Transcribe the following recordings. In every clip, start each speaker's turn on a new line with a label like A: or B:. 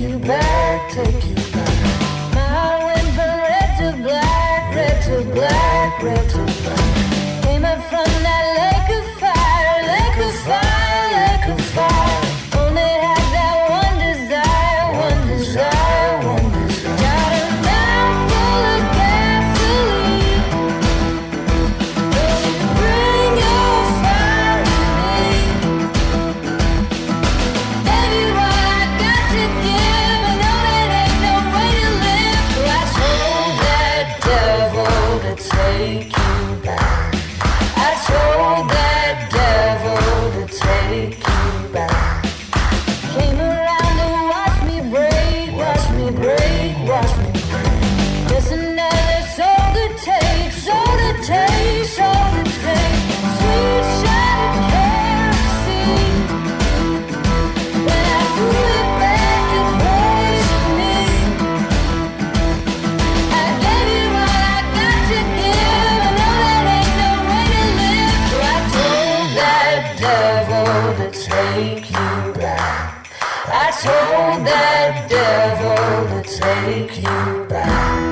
A: you back, take you back. My heart went from red to black, red to black, red to black. Came up from that lake of fire, lake of fire, lake of fire. Only had that one desire, one desire, one desire. Got a mouth full of gasoline. Will you bring your fire to me? Baby, what I got to give, I know that ain't no way to live. So I told that devil to take you back. I told that devil to take you back. Came around to watch me break, watch me break, watch me break. Just another soul to take, soul to take, soul to take. Sweet shot of kerosene. When I threw it back, it poisoned me. I gave you all I got to give, I know that ain't no way to live. So I told that devil to take you back. I told that devil to take you back.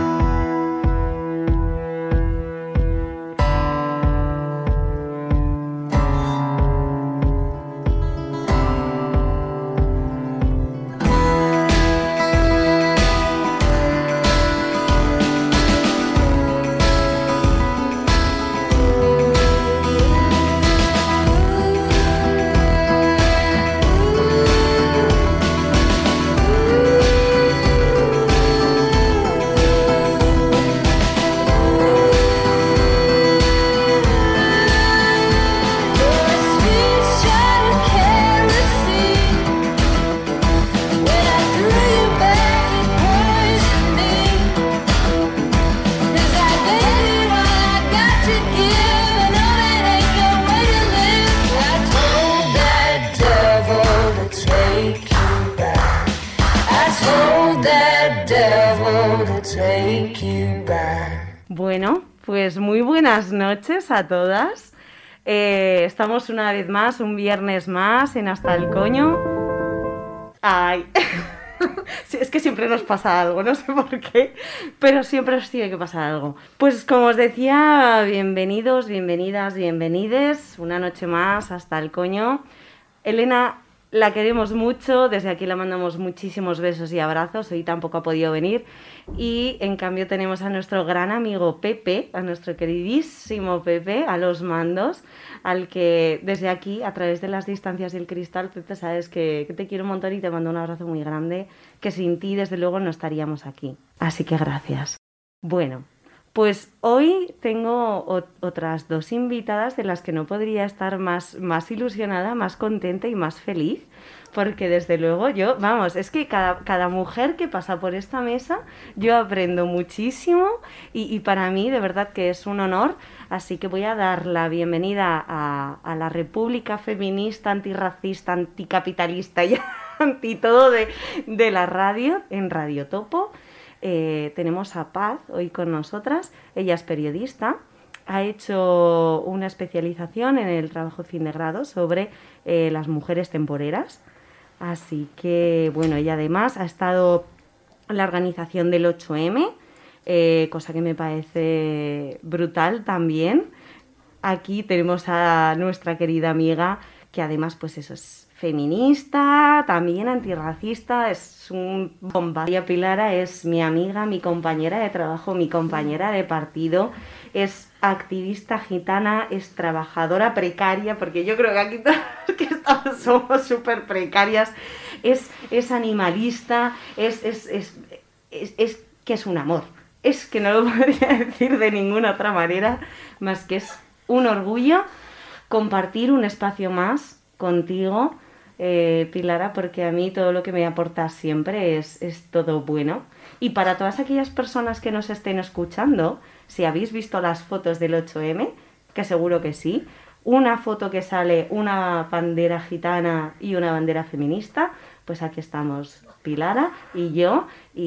B: Bueno, pues muy buenas noches a todas. Estamos una vez más, un viernes más en Hasta el Coño. Ay, sí, es que siempre nos pasa algo, no sé por qué, pero siempre os tiene que pasar algo. Pues como os decía, bienvenidos, bienvenidas, bienvenides, una noche más Hasta el Coño. Elena, la queremos mucho, desde aquí le mandamos muchísimos besos y abrazos, hoy tampoco ha podido venir. Y en cambio tenemos a nuestro gran amigo Pepe, a nuestro queridísimo Pepe, a los mandos, al que desde aquí, a través de las distancias del cristal, Pepe, sabes que te quiero un montón y te mando un abrazo muy grande, que sin ti desde luego no estaríamos aquí. Así que gracias. Bueno, pues hoy tengo otras dos invitadas de las que no podría estar más ilusionada, más contenta y más feliz, porque desde luego yo, vamos, es que cada mujer que pasa por esta mesa yo aprendo muchísimo y para mí de verdad que es un honor, así que voy a dar la bienvenida a la República Feminista, Antirracista, Anticapitalista y anti todo de la radio, en Radio Topo. Tenemos a Paz hoy con nosotras, ella es periodista, ha hecho una especialización en el trabajo fin de grado sobre las mujeres temporeras, así que bueno, ella además ha estado en la organización del 8M, cosa que me parece brutal también. Aquí tenemos a nuestra querida amiga que además pues eso es feminista, también antirracista, es un bomba. María Pilara es mi amiga, mi compañera de trabajo, mi compañera de partido, es activista gitana, es trabajadora precaria, porque yo creo que aquí todos los que estamos somos súper precarias, es animalista, es que es un amor. Es que no lo podría decir de ninguna otra manera, más que es un orgullo compartir un espacio más contigo, Pilara, porque a mí todo lo que me aportas siempre es todo bueno. Y para todas aquellas personas que nos estén escuchando, si habéis visto las fotos del 8M, que seguro que sí, una foto que sale una bandera gitana y una bandera feminista, pues aquí estamos Pilara y yo,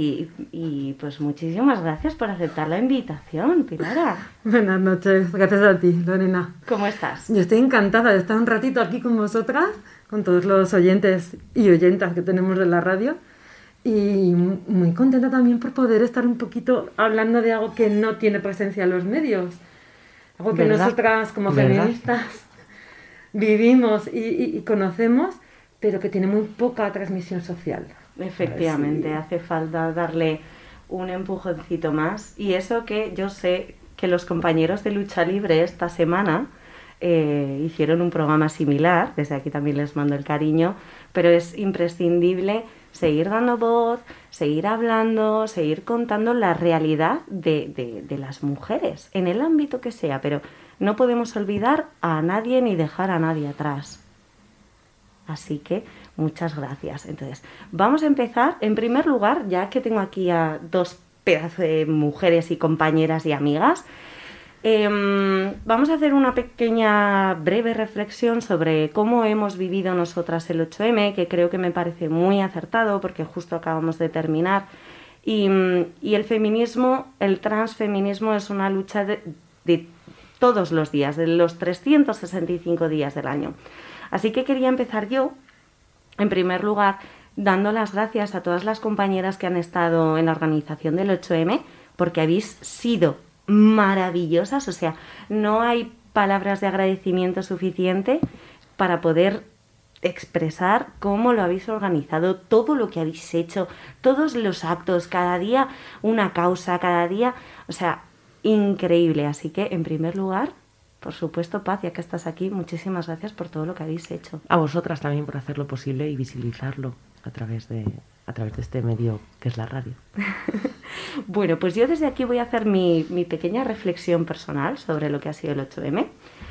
B: y pues muchísimas gracias por aceptar la invitación, Pilara.
C: Buenas noches, gracias a ti, Lorena.
B: ¿Cómo estás?
C: Yo estoy encantada de estar un ratito aquí con vosotras, con todos los oyentes y oyentas que tenemos de la radio, Y muy contenta también por poder estar un poquito hablando de algo que no tiene presencia en los medios. Algo que
D: ¿Verdad?
C: nosotras como
D: ¿Verdad?
C: feministas vivimos y conocemos, pero que tiene muy poca transmisión social.
B: Efectivamente,
C: Sí.
B: hace falta darle un empujoncito más. Y eso que yo sé que los compañeros de Lucha Libre esta semana hicieron un programa similar, desde aquí también les mando el cariño, pero es imprescindible seguir dando voz, seguir hablando, seguir contando la realidad de las mujeres, en el ámbito que sea, pero no podemos olvidar a nadie ni dejar a nadie atrás. Así que muchas gracias. Entonces, vamos a empezar. En primer lugar, ya que tengo aquí a dos pedazos de mujeres y compañeras y amigas, vamos a hacer una pequeña breve reflexión sobre cómo hemos vivido nosotras el 8M, que creo que me parece muy acertado porque justo acabamos de terminar. Y el feminismo, el transfeminismo es una lucha de todos los días, de los 365 días del año. Así que quería empezar yo, en primer lugar, dando las gracias a todas las compañeras que han estado en la organización del 8M, porque habéis sido maravillosas, o sea, no hay palabras de agradecimiento suficiente para poder expresar cómo lo habéis organizado, todo lo que habéis hecho, todos los actos, cada día una causa, cada día, o sea, increíble. Así que, en primer lugar, por supuesto, Paz, ya que estás aquí, muchísimas gracias por todo lo que habéis hecho.
D: A vosotras también por hacerlo posible y visibilizarlo a través de este medio que es la radio.
B: Bueno, pues yo desde aquí voy a hacer mi pequeña reflexión personal sobre lo que ha sido el 8M.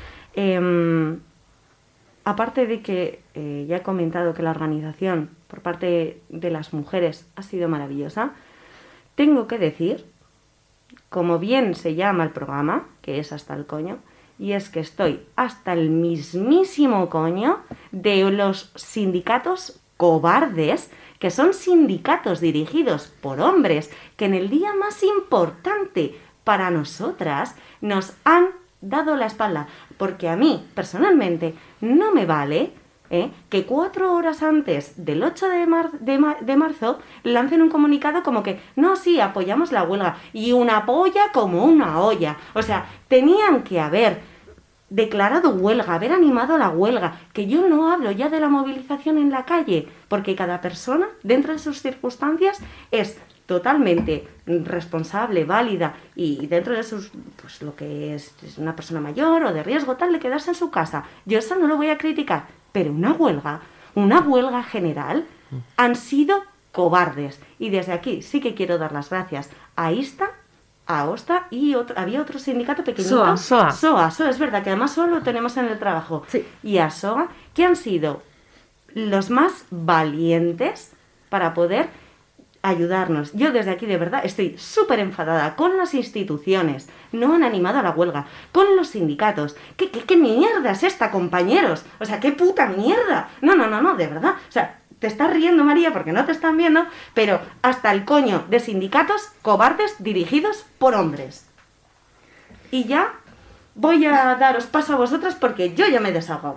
B: Aparte de que ya he comentado que la organización por parte de las mujeres ha sido maravillosa, tengo que decir, como bien se llama el programa, que es Hasta el Coño, y es que estoy hasta el mismísimo coño de los sindicatos cobardes, que son sindicatos dirigidos por hombres, que en el día más importante para nosotras nos han dado la espalda. Porque a mí, personalmente, no me vale que 4 horas antes del 8 de marzo lancen un comunicado como que, no, sí, apoyamos la huelga. Y una polla como una olla. O sea, tenían que haber declarado huelga, haber animado la huelga, que yo no hablo ya de la movilización en la calle, porque cada persona, dentro de sus circunstancias, es totalmente responsable, válida, y dentro de sus, pues lo que es una persona mayor o de riesgo tal, de quedarse en su casa. Yo eso no lo voy a criticar, pero una huelga general, han sido cobardes. Y desde aquí sí que quiero dar las gracias a ISTA, a OSTA y había otro sindicato pequeñito.
C: SOA.
B: SOA, es verdad que además SOA lo tenemos en el trabajo.
C: Sí.
B: Y a SOA, que han sido los más valientes para poder ayudarnos. Yo desde aquí de verdad estoy súper enfadada con las instituciones. No han animado a la huelga. Con los sindicatos. ¿Qué mierda es esta, compañeros? O sea, qué puta mierda. No, de verdad. O sea, te estás riendo, María, porque no te están viendo, pero hasta el coño de sindicatos cobardes dirigidos por hombres. Y ya voy a daros paso a vosotras porque yo ya me he desahogado.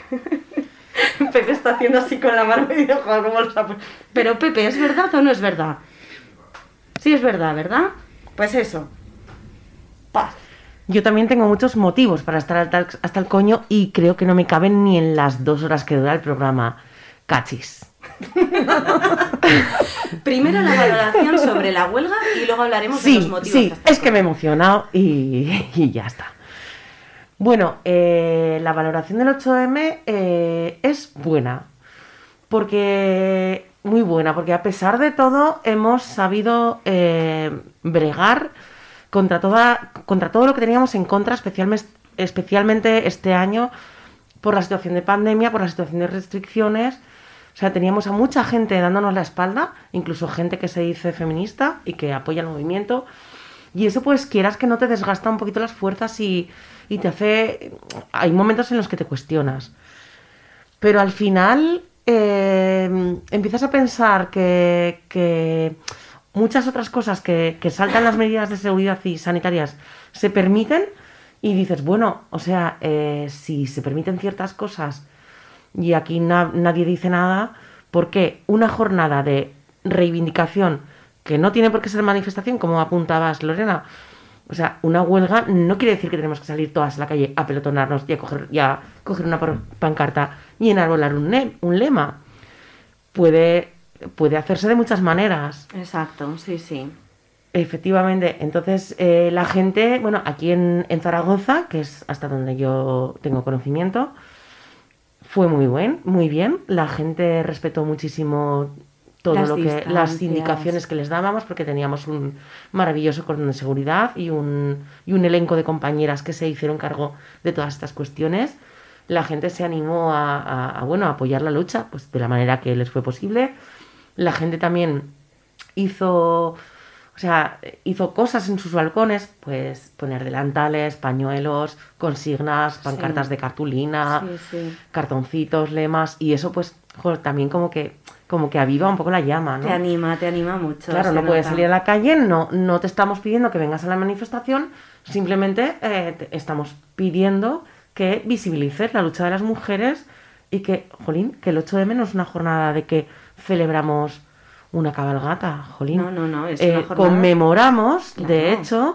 B: Pepe está haciendo así con la mano y dice, joder, ¿cómo los ha puesto? Pero Pepe, ¿es verdad o no es verdad? Sí es verdad, ¿verdad? Pues eso. Paz.
D: Yo también tengo muchos motivos para estar hasta el coño y creo que no me caben ni en las 2 horas que dura el programa. Cachis.
B: Primero la valoración sobre la huelga y luego hablaremos de los motivos.
D: Sí,
B: hasta
D: es que me he emocionado y ya está. Bueno, la valoración del 8M es buena, muy buena, porque a pesar de todo hemos sabido bregar contra todo lo que teníamos en contra, especialmente este año, por la situación de pandemia, por la situación de restricciones. O sea, teníamos a mucha gente dándonos la espalda, incluso gente que se dice feminista y que apoya el movimiento. Y eso, pues, quieras que no, te desgasta un poquito las fuerzas y te hace... Hay momentos en los que te cuestionas. Pero al final empiezas a pensar que muchas otras cosas que saltan las medidas de seguridad y sanitarias se permiten y dices, bueno, o sea, si se permiten ciertas cosas y aquí nadie dice nada, ¿por qué una jornada de reivindicación, que no tiene por qué ser manifestación, como apuntabas, Lorena. O sea, una huelga no quiere decir que tenemos que salir todas a la calle a pelotonarnos y a coger una pancarta y enarbolar un lema. Puede hacerse de muchas maneras.
B: Exacto, sí.
D: Efectivamente. Entonces, la gente, bueno, aquí en Zaragoza, que es hasta donde yo tengo conocimiento, fue muy bien. La gente respetó muchísimo todo las indicaciones que les dábamos, porque teníamos un maravilloso cordón de seguridad y un elenco de compañeras que se hicieron cargo de todas estas cuestiones. La gente se animó a apoyar la lucha, pues de la manera que les fue posible. La gente también hizo cosas en sus balcones, pues poner delantales, pañuelos, consignas, pancartas de cartulina, cartoncitos, lemas, y eso pues también como que aviva un poco la llama, ¿no?
B: Te anima mucho.
D: Claro, no puedes salir a la calle, no te estamos pidiendo que vengas a la manifestación, simplemente te estamos pidiendo que visibilices la lucha de las mujeres y que el 8M no es una jornada de que celebramos una cabalgata, jolín.
B: No, es una jornada...
D: Conmemoramos,
B: Claro.
D: de hecho,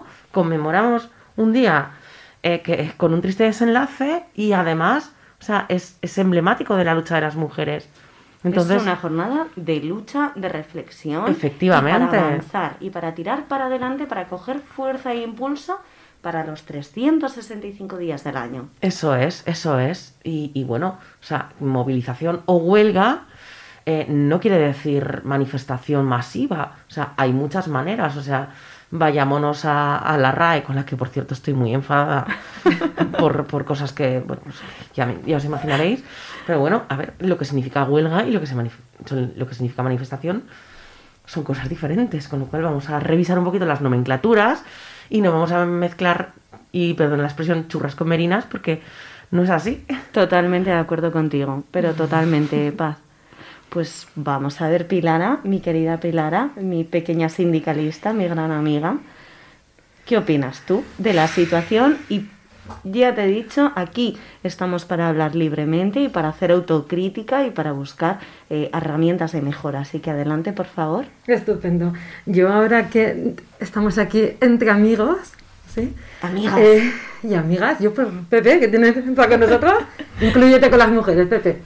D: un día con un triste desenlace y además, o sea, es emblemático de la lucha de las mujeres. Entonces,
B: es una jornada de lucha, de reflexión.
D: Efectivamente.
B: Y para avanzar y para tirar para adelante, para coger fuerza e impulso para los 365 días del año.
D: Eso es. Y bueno, o sea, movilización o huelga no quiere decir manifestación masiva. O sea, hay muchas maneras. O sea, vayámonos a la RAE, con la que por cierto estoy muy enfadada por cosas que, bueno, pues, ya os imaginaréis. Pero bueno, a ver, lo que significa huelga y lo que significa manifestación son cosas diferentes, con lo cual vamos a revisar un poquito las nomenclaturas y no vamos a mezclar, y perdón la expresión, churras con merinas, porque no es así.
B: Totalmente de acuerdo contigo, pero totalmente Paz. Pues vamos a ver, Pilara, mi querida Pilara, mi pequeña sindicalista, mi gran amiga. ¿Qué opinas tú de la situación? Y ya te he dicho, aquí estamos para hablar libremente y para hacer autocrítica y para buscar herramientas de mejora. Así que adelante, por favor.
C: Estupendo. Yo ahora que estamos aquí entre amigos, ¿sí?
B: Amigas.
C: Y amigas, yo pues Pepe, que tienes que estar con nosotros, inclúyete con las mujeres, Pepe.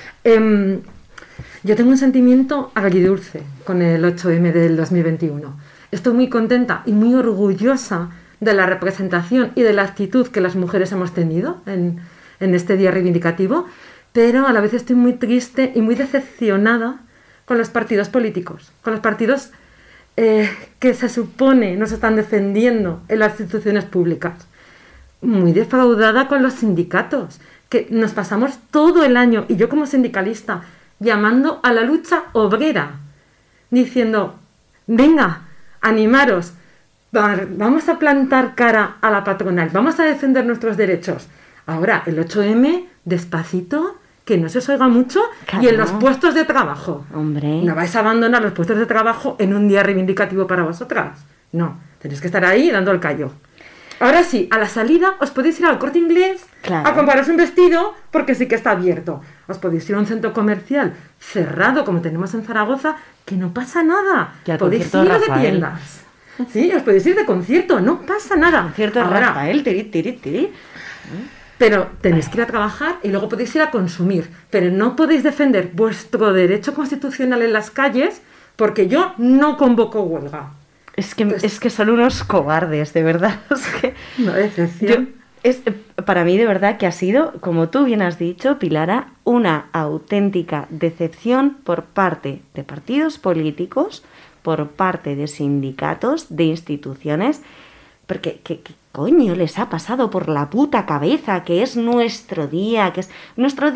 C: Yo tengo un sentimiento agridulce con el 8M del 2021. Estoy muy contenta y muy orgullosa de la representación y de la actitud que las mujeres hemos tenido en este día reivindicativo, pero a la vez estoy muy triste y muy decepcionada con los partidos políticos, con los partidos que se supone nos están defendiendo en las instituciones públicas. Muy defraudada con los sindicatos, que nos pasamos todo el año, y yo como sindicalista, llamando a la lucha obrera, diciendo, venga, animaros, vamos a plantar cara a la patronal, vamos a defender nuestros derechos. Ahora, el 8M, despacito, que no se os oiga mucho,
B: Claro.
C: y en los puestos de trabajo.
B: Hombre.
C: No vais a abandonar los puestos de trabajo en un día reivindicativo para vosotras. No, tenéis que estar ahí dando el callo. Ahora sí, a la salida os podéis ir al Corte Inglés
B: Claro.
C: a compraros un vestido, porque sí que está abierto. Os podéis ir a un centro comercial cerrado, como tenemos en Zaragoza, que no pasa nada.
D: Y al
C: Podéis ir
D: concierto de
C: de
D: Rafael.
C: tiendas. Sí, os podéis ir de concierto, no pasa nada.
B: Cierto,
C: Ahora,
B: Rafael, tiri.
C: pero tenéis que ir a trabajar y luego podéis ir a consumir. Pero no podéis defender vuestro derecho constitucional en las calles, porque yo no convoco huelga.
B: Es que son unos cobardes, de verdad. Es que
C: No, decepción.
B: para mí de verdad que ha sido, como tú bien has dicho, Pilara, una auténtica decepción por parte de partidos políticos, por parte de sindicatos, de instituciones, porque ¿qué coño les ha pasado por la puta cabeza que es nuestro día, que es nuestros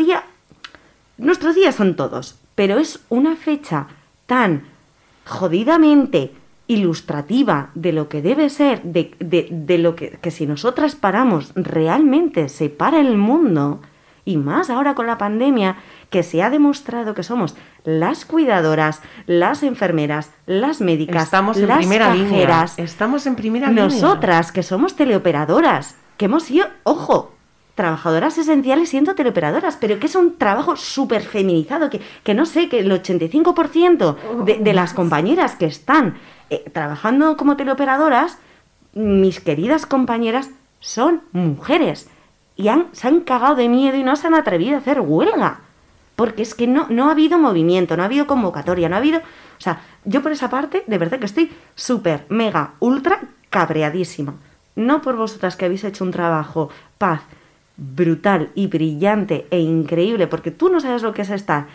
B: días son todos, pero es una fecha tan jodidamente ilustrativa de lo que debe ser, de lo que si nosotras paramos realmente se para el mundo, y más ahora con la pandemia, que se ha demostrado que somos las cuidadoras, las enfermeras, las médicas,
D: Estamos en
B: las
D: primera línea.
B: cajeras,
D: Estamos en primera línea.
B: nosotras que somos teleoperadoras, que hemos sido, ojo, trabajadoras esenciales siendo teleoperadoras, pero que es un trabajo súper feminizado, que no sé, que el 85% de las compañeras que están trabajando como teleoperadoras, mis queridas compañeras, son mujeres. Y se han cagado de miedo y no se han atrevido a hacer huelga. Porque es que no ha habido movimiento, no ha habido convocatoria, no ha habido... O sea, yo por esa parte, de verdad que estoy súper, mega, ultra cabreadísima. No por vosotras que habéis hecho un trabajo, paz, brutal y brillante e increíble, porque tú no sabes lo que es estar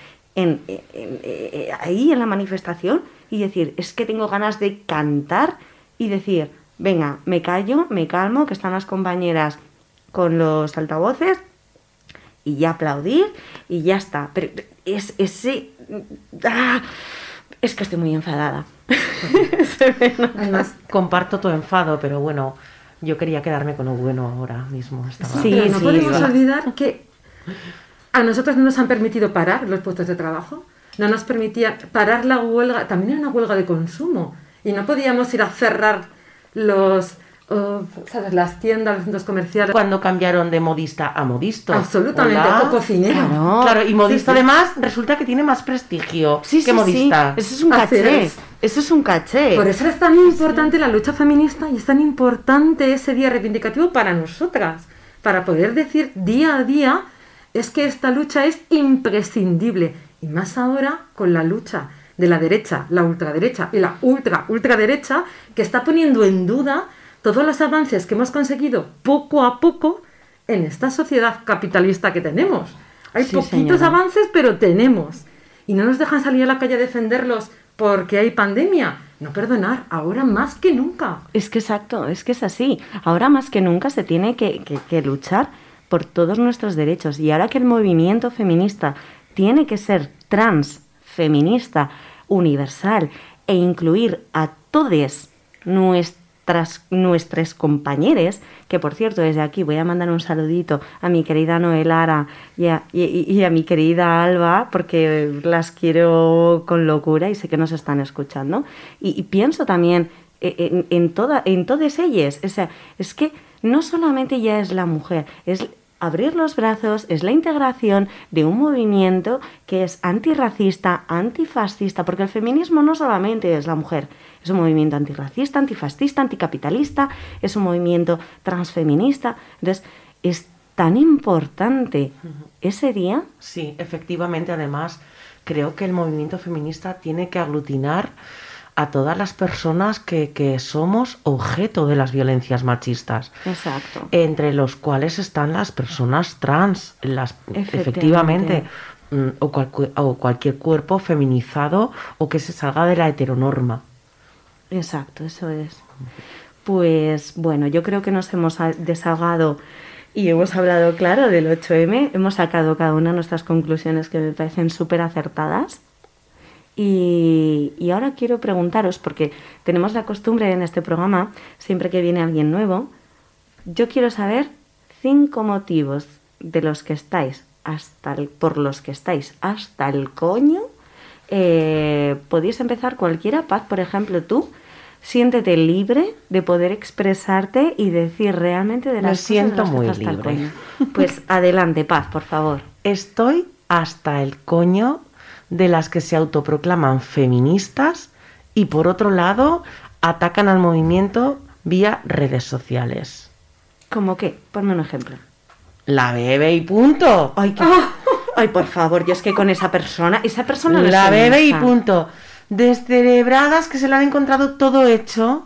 B: ahí en la manifestación y decir, es que tengo ganas de cantar y decir, venga, me callo, me calmo, que están las compañeras con los altavoces y ya aplaudir y ya está. Pero es que estoy muy enfadada.
D: Además, comparto tu enfado, pero bueno, yo quería quedarme con lo bueno ahora mismo.
B: Sí,
C: pero no podemos
B: va.
C: olvidar que a nosotros no nos han permitido parar los puestos de trabajo, no nos permitían parar la huelga, también era una huelga de consumo, y no podíamos ir a cerrar ¿sabes? Las tiendas, los centros comerciales.
D: Cuando cambiaron de modista a modisto.
C: Absolutamente,
D: Hola.
C: o cocinero.
D: Claro, y modista
C: Sí, sí.
D: además resulta que tiene más prestigio
B: Sí,
D: que modista.
B: Eso es un
C: Así
B: caché.
C: es.
B: Eso es un caché.
C: Por eso es tan importante la lucha feminista y es tan importante ese día reivindicativo para nosotras, para poder decir día a día, es que esta lucha es imprescindible. Y más ahora con la lucha de la derecha, la ultraderecha y la ultraderecha, que está poniendo en duda todos los avances que hemos conseguido poco a poco en esta sociedad capitalista que tenemos. Hay
B: Sí,
C: poquitos
B: señora.
C: avances, pero tenemos. Y no nos dejan salir a la calle a defenderlos porque hay pandemia. No perdonar, ahora más que nunca.
B: Es que exacto, es que es así. Ahora más que nunca se tiene que luchar por todos nuestros derechos. Y ahora que el movimiento feminista tiene que ser transfeminista, universal e incluir a todas nuestras compañeras, que por cierto desde aquí voy a mandar un saludito a mi querida Noel Ara y a mi querida Alba, porque las quiero con locura y sé que nos están escuchando, y pienso también en todas ellas. O sea, es que no solamente ya es la mujer, es abrir los brazos, es la integración de un movimiento que es antirracista, antifascista, porque el feminismo no solamente es la mujer, es un movimiento antirracista, antifascista, anticapitalista, es un movimiento transfeminista. Entonces, es tan importante ese día.
D: Sí, efectivamente, además, creo que el movimiento feminista tiene que aglutinar a todas las personas que somos objeto de las violencias machistas.
B: Exacto.
D: Entre los cuales están las personas trans, efectivamente, o cualquier cuerpo feminizado o que se salga de la heteronorma.
B: Exacto, eso es. Pues bueno, yo creo que nos hemos desahogado y hemos hablado, claro, del 8M. Hemos sacado cada una de nuestras conclusiones que me parecen súper acertadas. Y ahora quiero preguntaros, porque tenemos la costumbre en este programa, siempre que viene alguien nuevo, yo quiero saber 5 motivos de los que estáis por los que estáis hasta el coño. Podéis empezar cualquiera. Paz, por ejemplo, tú. Siéntete libre de poder expresarte y decir realmente de las cosas
D: siento
B: de las que
D: muy
B: estás hasta el
D: libre.
B: coño. Pues adelante, Paz, por favor.
D: Estoy hasta el coño de las que se autoproclaman feministas y por otro lado atacan al movimiento vía redes sociales.
B: ¿Cómo qué? Ponme un ejemplo.
D: La bebe y punto.
B: Ay, ay, por favor, yo es que con esa persona no es
D: La bebe y
B: feminista.
D: punto. Descerebradas que se le han encontrado todo hecho,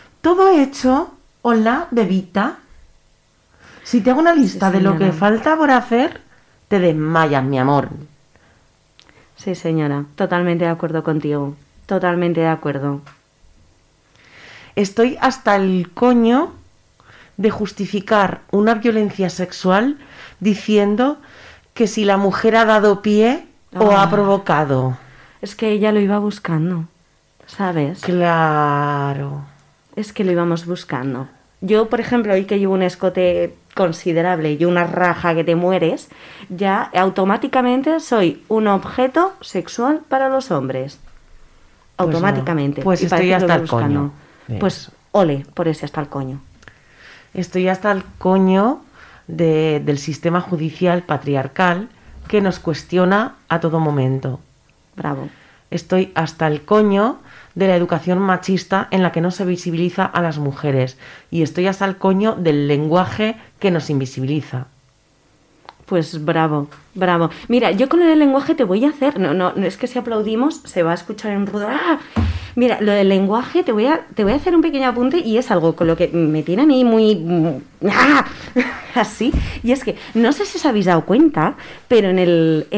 D: hola, bebita. Si te hago una lista
B: Sí,
D: de lo
B: señora.
D: que falta por hacer, te desmayas, mi amor.
B: Sí, señora, totalmente de acuerdo contigo. Totalmente de acuerdo.
D: Estoy hasta el coño de justificar una violencia sexual diciendo que si la mujer ha dado pie o ha provocado.
B: Es que ella lo iba buscando, ¿sabes?
D: Claro.
B: Es que lo íbamos buscando. Yo, por ejemplo, hoy que llevo un escote considerable y una raja que te mueres, ya automáticamente soy un objeto sexual para los hombres.
D: Pues
B: Automáticamente.
D: no. Pues
B: Y
D: estoy
B: parece que lo
D: hasta
B: voy
D: el coño.
B: buscando. Pues ole, por ese hasta el coño.
D: Estoy hasta el coño del sistema judicial patriarcal que nos cuestiona a todo momento.
B: Bravo.
D: Estoy hasta el coño de la educación machista en la que no se visibiliza a las mujeres y estoy hasta el coño del lenguaje que nos invisibiliza.
B: Pues bravo, bravo. Mira, yo con lo del lenguaje te voy a hacer... No, es que si aplaudimos se va a escuchar en ruido. ¡Ah! Mira, lo del lenguaje te voy a hacer un pequeño apunte y es algo con lo que me tiene a mí muy... ¡Ah! Así. Y es que, no sé si os habéis dado cuenta, pero en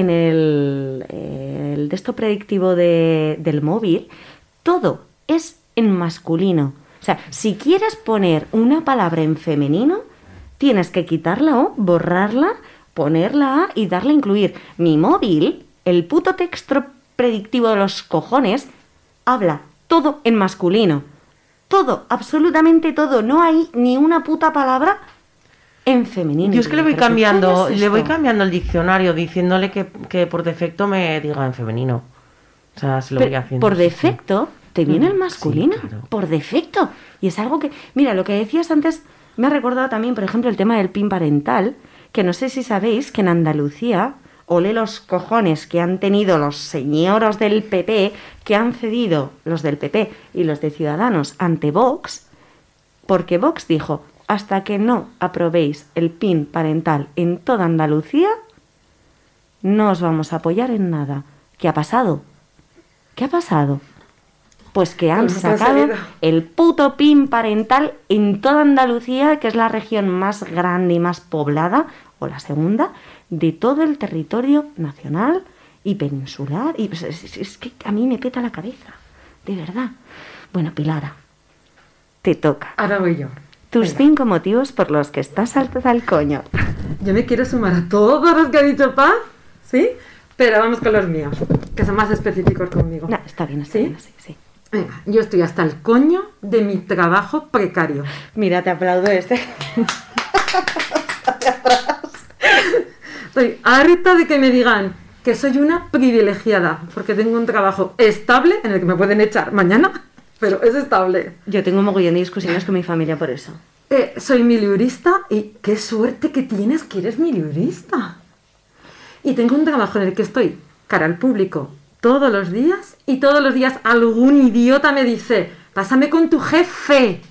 B: el texto predictivo del móvil, todo es en masculino. O sea, si quieres poner una palabra en femenino, tienes que quitar la O, borrarla, poner la A y darle a incluir. Mi móvil, el puto texto predictivo de los cojones, habla todo en masculino. Todo, absolutamente todo. No hay ni una puta palabra en femenino.
D: Yo es que le voy cambiando el diccionario diciéndole que por defecto me diga en femenino. O sea, se lo voy haciendo.
B: Por defecto te viene el masculino.
D: Sí, claro.
B: Por defecto. Y es algo que... Mira, lo que decías antes me ha recordado también, por ejemplo, el tema del PIN parental, que no sé si sabéis que en Andalucía, ole los cojones que han tenido los señoros del PP, que han cedido los del PP y los de Ciudadanos ante Vox, porque Vox dijo, hasta que no aprobéis el PIN parental en toda Andalucía, no os vamos a apoyar en nada. ¿Qué ha pasado? ¿Qué ha pasado? Pues que han sacado el puto PIN parental en toda Andalucía, que es la región más grande y más poblada, o la segunda, de todo el territorio nacional y peninsular. Y es que a mí me peta la cabeza, de verdad. Bueno, Pilara, te toca.
C: Ahora voy yo.
B: Tus
C: Venga.
B: 5 motivos por los que estás hasta el coño.
C: Yo me quiero sumar a todos los que ha dicho Paz, ¿sí? Pero vamos con los míos, que son más específicos conmigo.
B: No, está bien,
C: ¿Sí?
B: bien así, sí.
C: Venga, yo estoy hasta el coño de mi trabajo precario.
B: Mira, te aplaudo este.
C: Estoy harta de que me digan que soy una privilegiada, porque tengo un trabajo estable en el que me pueden echar mañana, pero es estable.
B: Yo tengo un mogollón de discusiones con mi familia por eso.
C: Soy miliurista y qué suerte que tienes que eres miliurista. Y tengo un trabajo en el que estoy cara al público todos los días y todos los días algún idiota me dice, pásame con tu jefe.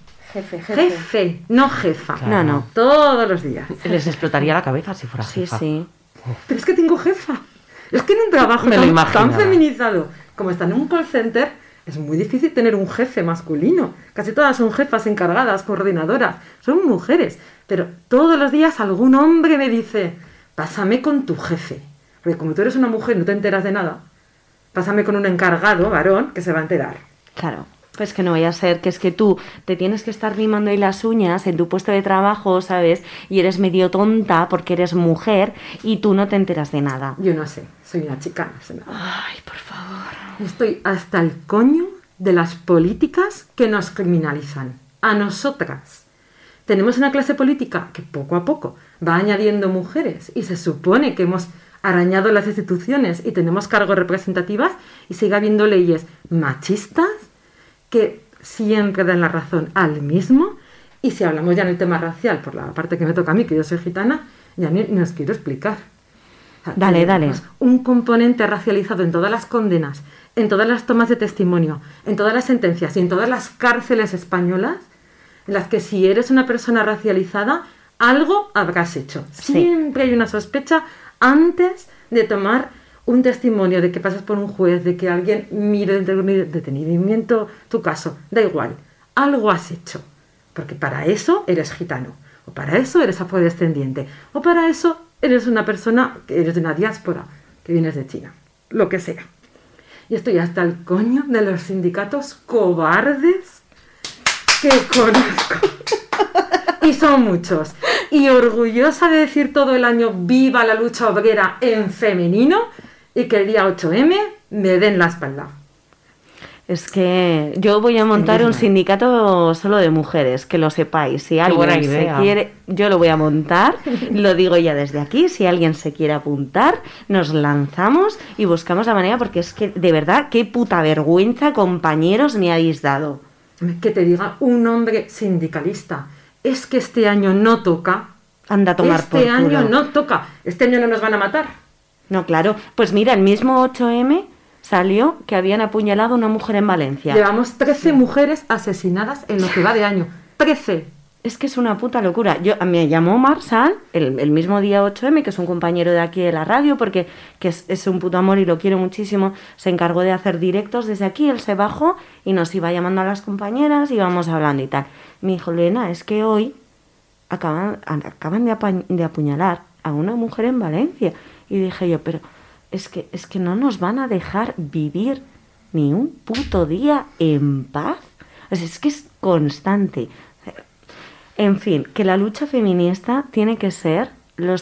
C: Jefe, no jefa.
D: Claro.
B: No.
C: Todos los días.
D: Les explotaría la cabeza si fuera
B: Sí,
D: jefa.
B: sí.
C: Pero es que tengo jefa. Es que en un trabajo
D: Me lo
C: tan
D: imaginaba.
C: feminizado como está en un call center, es muy difícil tener un jefe masculino. Casi todas son jefas encargadas, coordinadoras. Son mujeres. Pero todos los días algún hombre me dice, pásame con tu jefe. Porque como tú eres una mujer y no te enteras de nada, pásame con un encargado, varón, que se va a enterar.
B: Claro. Pues que no vaya a ser que es que tú te tienes que estar limando ahí las uñas en tu puesto de trabajo, ¿sabes? Y eres medio tonta porque eres mujer y tú no te enteras de nada.
C: Yo no sé, soy una chica, no sé nada.
B: Ay, por favor.
C: Estoy hasta el coño de las políticas que nos criminalizan. A nosotras. Tenemos una clase política que poco a poco va añadiendo mujeres y se supone que hemos arañado las instituciones y tenemos cargos representativas y sigue habiendo leyes machistas que siempre dan la razón al mismo. Y si hablamos ya en el tema racial, por la parte que me toca a mí, que yo soy gitana, ya ni os quiero explicar. O sea,
B: Dale.
C: tenemos un componente racializado en todas las condenas, en todas las tomas de testimonio, en todas las sentencias y en todas las cárceles españolas, en las que si eres una persona racializada, algo habrás hecho.
B: Sí.
C: Siempre hay una sospecha antes de tomar un testimonio, de que pasas por un juez, de que alguien mire detenimiento tu caso. Da igual, algo has hecho. Porque para eso eres gitano, o para eso eres afrodescendiente, o para eso eres una persona que eres de una diáspora, que vienes de China, lo que sea. Y estoy hasta el coño de los sindicatos cobardes que conozco. Y son muchos. Y orgullosa de decir todo el año viva la lucha obrera en femenino y que el día 8M me den la espalda.
B: Es que yo voy a montar un sindicato solo de mujeres, que lo sepáis. Si
D: buena
B: alguien se
D: idea.
B: quiere, yo lo voy a montar, lo digo ya desde aquí, si alguien se quiere apuntar, nos lanzamos y buscamos la manera, porque es que, de verdad, qué puta vergüenza, compañeros, me habéis dado.
C: Que te diga un hombre sindicalista, es que este año no toca.
B: Anda a tomar por
C: Este año
B: culo.
C: no toca. Este año no nos van a matar.
B: No, claro. Pues mira, el mismo 8M salió que habían apuñalado a una mujer en Valencia.
C: Llevamos 13 mujeres asesinadas en lo que va de año. 13.
B: Es que es una puta locura. Me llamó Marsal el mismo día 8M, que es un compañero de aquí de la radio, porque que es un puto amor y lo quiero muchísimo. Se encargó de hacer directos desde aquí, él se bajó y nos iba llamando a las compañeras, íbamos hablando y tal. Me dijo, Lena, es que hoy acaban de apuñalar a una mujer en Valencia. Y dije yo, pero es que no nos van a dejar vivir ni un puto día en paz. O sea, es que es constante. En fin, que la lucha feminista tiene que ser los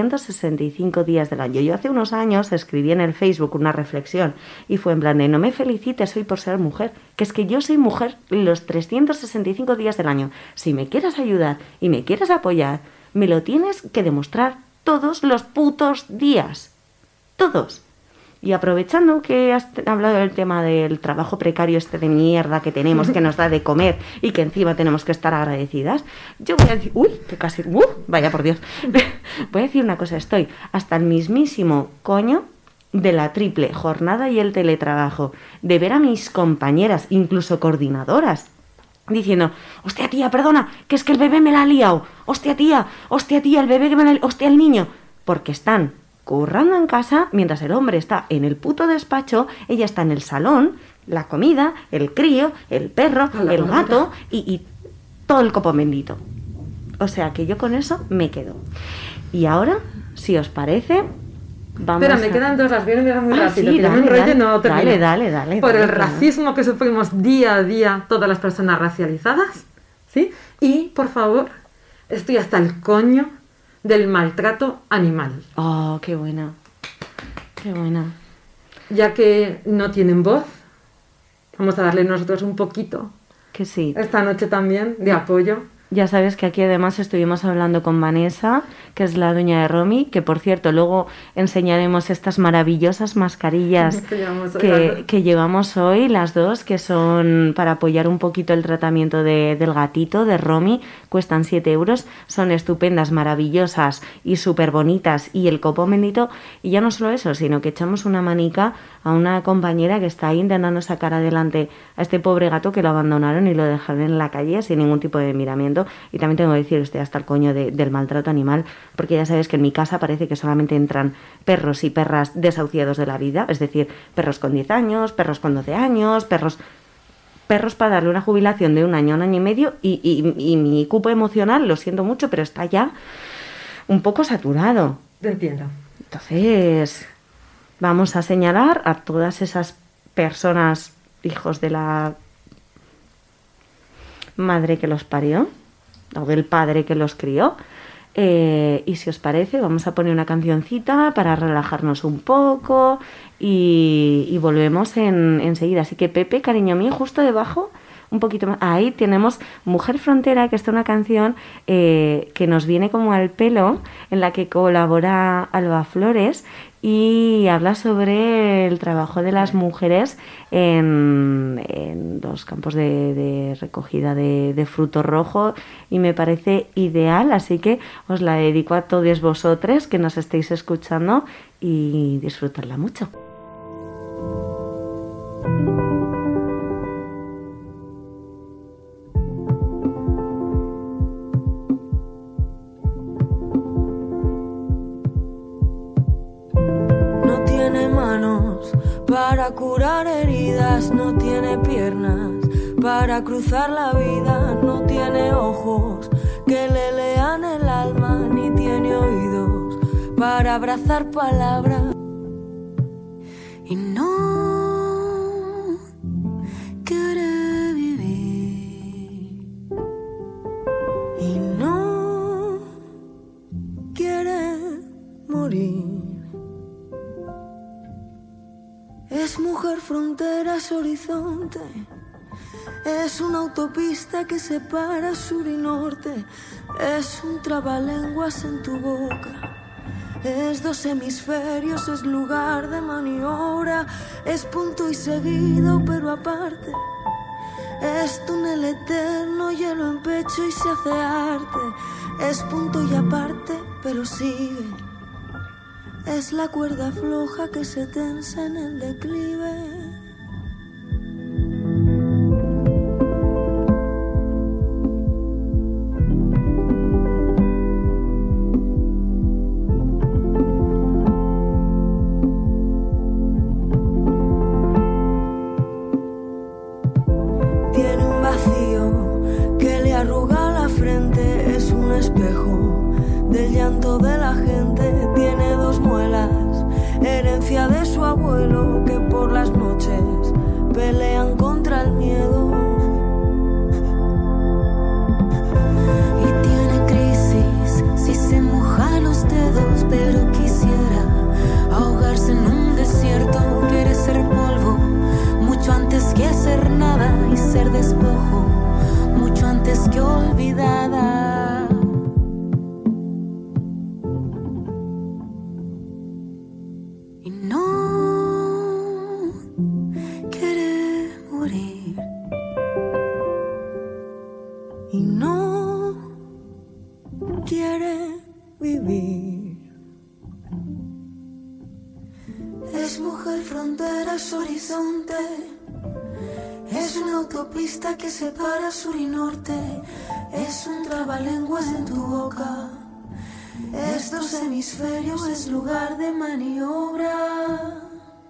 B: 365 días del año. Yo hace unos años escribí en el Facebook una reflexión y fue en plan de no me felicites hoy por ser mujer, que es que yo soy mujer los 365 días del año. Si me quieres ayudar y me quieres apoyar, me lo tienes que demostrar todos los putos días. Todos. Y aprovechando que has hablado del tema del trabajo precario de mierda que tenemos, que nos da de comer y que encima tenemos que estar agradecidas, yo voy a decir, vaya por Dios, voy a decir una cosa, estoy hasta el mismísimo coño de la triple jornada y el teletrabajo, de ver a mis compañeras, incluso coordinadoras, diciendo, hostia tía, perdona, que es que el bebé me la ha liado, hostia tía, el bebé que me la ha liado, hostia el niño, porque están currando en casa, mientras el hombre está en el puto despacho, ella está en el salón, la comida, el crío, el perro, el gato y todo el copo bendito. O sea que yo con eso me quedo. Y ahora, si os parece, vamos
C: Espera, me quedan dos, las voy a mirar muy rápido.
B: Sí,
C: que yo me enrollo y no termino.
B: Dale.
C: Por el
B: claro.
C: racismo que sufrimos día a día todas las personas racializadas, ¿sí? Y, por favor, estoy hasta el coño del maltrato animal.
B: Oh, qué buena. Qué buena.
C: Ya que no tienen voz, vamos a darle nosotros un poquito
B: Que sí.
C: esta noche también de apoyo.
B: Ya sabes que aquí además estuvimos hablando con Vanessa, que es la dueña de Romy, que por cierto luego enseñaremos estas maravillosas mascarillas que llevamos hoy, las dos, que son para apoyar un poquito el tratamiento del gatito, de Romy, cuestan 7 euros, son estupendas, maravillosas y súper bonitas, y el copo bendito, y ya no solo eso, sino que echamos una manica a una compañera que está ahí intentando sacar adelante a este pobre gato que lo abandonaron y lo dejaron en la calle sin ningún tipo de miramiento. Y también tengo que decir, estoy hasta el coño del maltrato animal, porque ya sabes que en mi casa parece que solamente entran perros y perras desahuciados de la vida, es decir, perros con 10 años, perros con 12 años, perros para darle una jubilación de un año y medio, y mi cupo emocional, lo siento mucho, pero está ya un poco saturado.
C: Te entiendo.
B: Entonces, vamos a señalar a todas esas personas, hijos de la madre que los parió, o del padre que los crió. Y si os parece, vamos a poner una cancioncita para relajarnos un poco y volvemos enseguida. Así que Pepe, cariño mío, justo debajo, un poquito más, ahí tenemos Mujer Frontera, que es una canción que nos viene como al pelo, en la que colabora Alba Flores y habla sobre el trabajo de las mujeres en los campos de recogida de fruto rojo, y me parece ideal, así que os la dedico a todos vosotros que nos estéis escuchando y disfrutadla mucho.
E: Para curar heridas, no tiene piernas. Para cruzar la vida, no tiene ojos que le lean el alma, ni tiene oídos para abrazar palabras. Y no quiere vivir. Y no quiere morir. Es mujer frontera, es horizonte, es una autopista que separa sur y norte, es un trabalenguas en tu boca, es dos hemisferios, es lugar de maniobra, es punto y seguido pero aparte, es túnel eterno, hielo en pecho y se hace arte, Es punto y aparte, pero sigue. Es la cuerda floja que se tensa en el declive. Tiene un vacío que le arruga la frente, es un espejo del llanto de la gente. Tiene 2 muelas, herencia de su abuelo, que por las noches pelean contra el miedo.
F: Y tiene crisis si se moja los dedos, pero quisiera ahogarse en un desierto. Quiere ser polvo mucho antes que ser nada y ser despojo mucho antes que olvidada. Y no quiere morir.
E: Y no quiere vivir.
F: Es mujer, frontera, es horizonte. Es una autopista que separa sur y norte. Es un trabalenguas en tu boca. Es 2 hemisferios, es lugar de maniobra.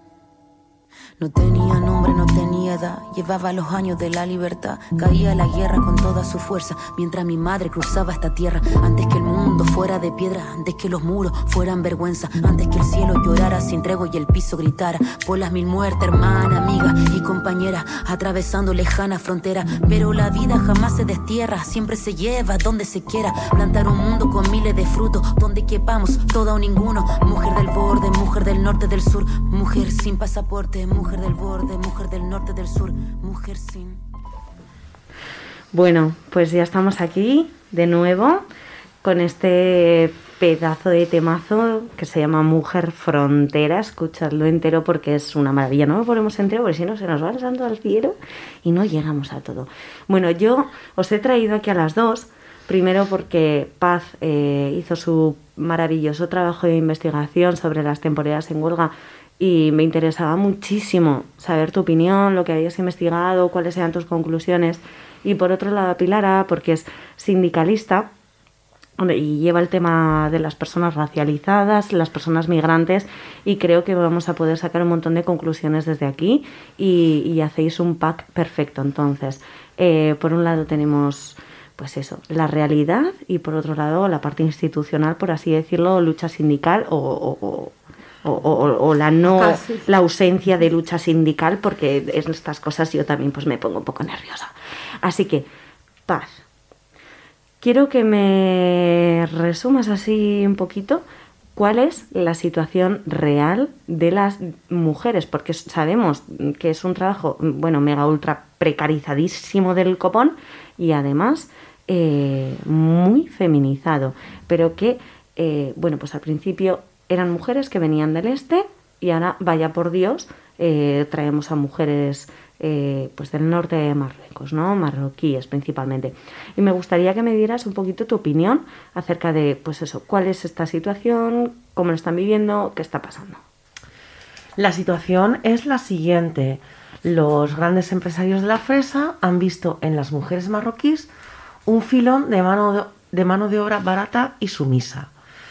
F: No tenía nombre, no tenía edad. Llevaba los años de la libertad. Caía la guerra con toda su fuerza mientras mi madre cruzaba esta tierra. Antes que el mundo fuera de piedra, antes que los muros fueran vergüenza, antes que el cielo llorara sin tregua y el piso gritara por las 1000 muertes, hermana, amiga y compañera, atravesando lejana frontera. Pero la vida jamás se destierra, siempre se lleva donde se quiera. Plantar un mundo con miles de frutos, donde quepamos toda o ninguno. Mujer del borde, mujer del norte, del sur. Mujer sin pasaporte, mujer del borde, mujer del norte, del sur. Mujer sin...
B: Bueno, pues ya estamos aquí de nuevo con este pedazo de temazo que se llama Mujer Frontera. Escuchadlo entero porque es una maravilla. No lo ponemos entero porque si no se nos va el santo al cielo y no llegamos a todo. Bueno, yo os he traído aquí a las 2, primero porque Paz hizo su maravilloso trabajo de investigación sobre las temporeras en huelga y me interesaba muchísimo saber tu opinión, lo que habías investigado, cuáles eran tus conclusiones. Y por otro lado a Pilara, porque es sindicalista y lleva el tema de las personas racializadas, las personas migrantes, y creo que vamos a poder sacar un montón de conclusiones desde aquí y hacéis un pack perfecto. Entonces, por un lado tenemos pues eso, la realidad, y por otro lado la parte institucional, por así decirlo, lucha sindical o la la ausencia de lucha sindical, porque en estas cosas yo también pues me pongo un poco nerviosa. Así que, Paz, quiero que me resumas así un poquito cuál es la situación real de las mujeres, porque sabemos que es un trabajo, bueno, mega ultra precarizadísimo del copón y además muy feminizado, pero que, bueno, pues al principio eran mujeres que venían del este y ahora, vaya por Dios, traemos a mujeres pues del norte de Marruecos, ¿no? Marroquíes principalmente. Y me gustaría que me dieras un poquito tu opinión acerca de, pues eso, cuál es esta situación, cómo lo están viviendo, qué está pasando.
D: La situación es la siguiente. Los grandes empresarios de la fresa han visto en las mujeres marroquíes un filón de mano de obra barata y sumisa.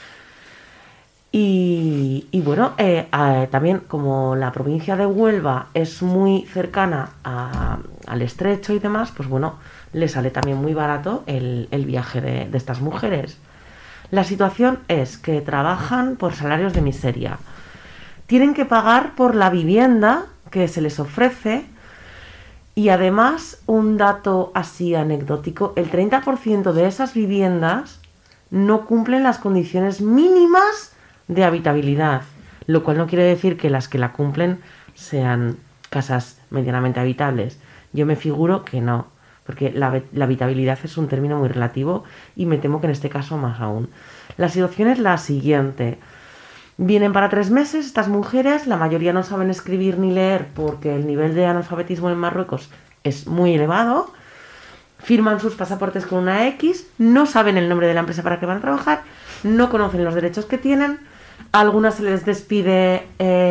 D: Y bueno, también como la provincia de Huelva es muy cercana al estrecho y demás, pues bueno, le sale también muy barato el viaje de estas mujeres. La situación es que trabajan por salarios de miseria. Tienen que pagar por la vivienda que se les ofrece y además, un dato así anecdótico, el 30% de esas viviendas no cumplen las condiciones mínimas de habitabilidad, lo cual no quiere decir que las que la cumplen sean casas medianamente habitables. Yo me figuro que no, porque la habitabilidad es un término muy relativo y me temo que en este caso más aún. La situación es la siguiente. Vienen para 3 meses estas mujeres, la mayoría no saben escribir ni leer porque el nivel de analfabetismo en Marruecos es muy elevado firman sus pasaportes con una X, no saben el nombre de la empresa para que van a trabajar, no conocen los derechos que tienen, a algunas se les despide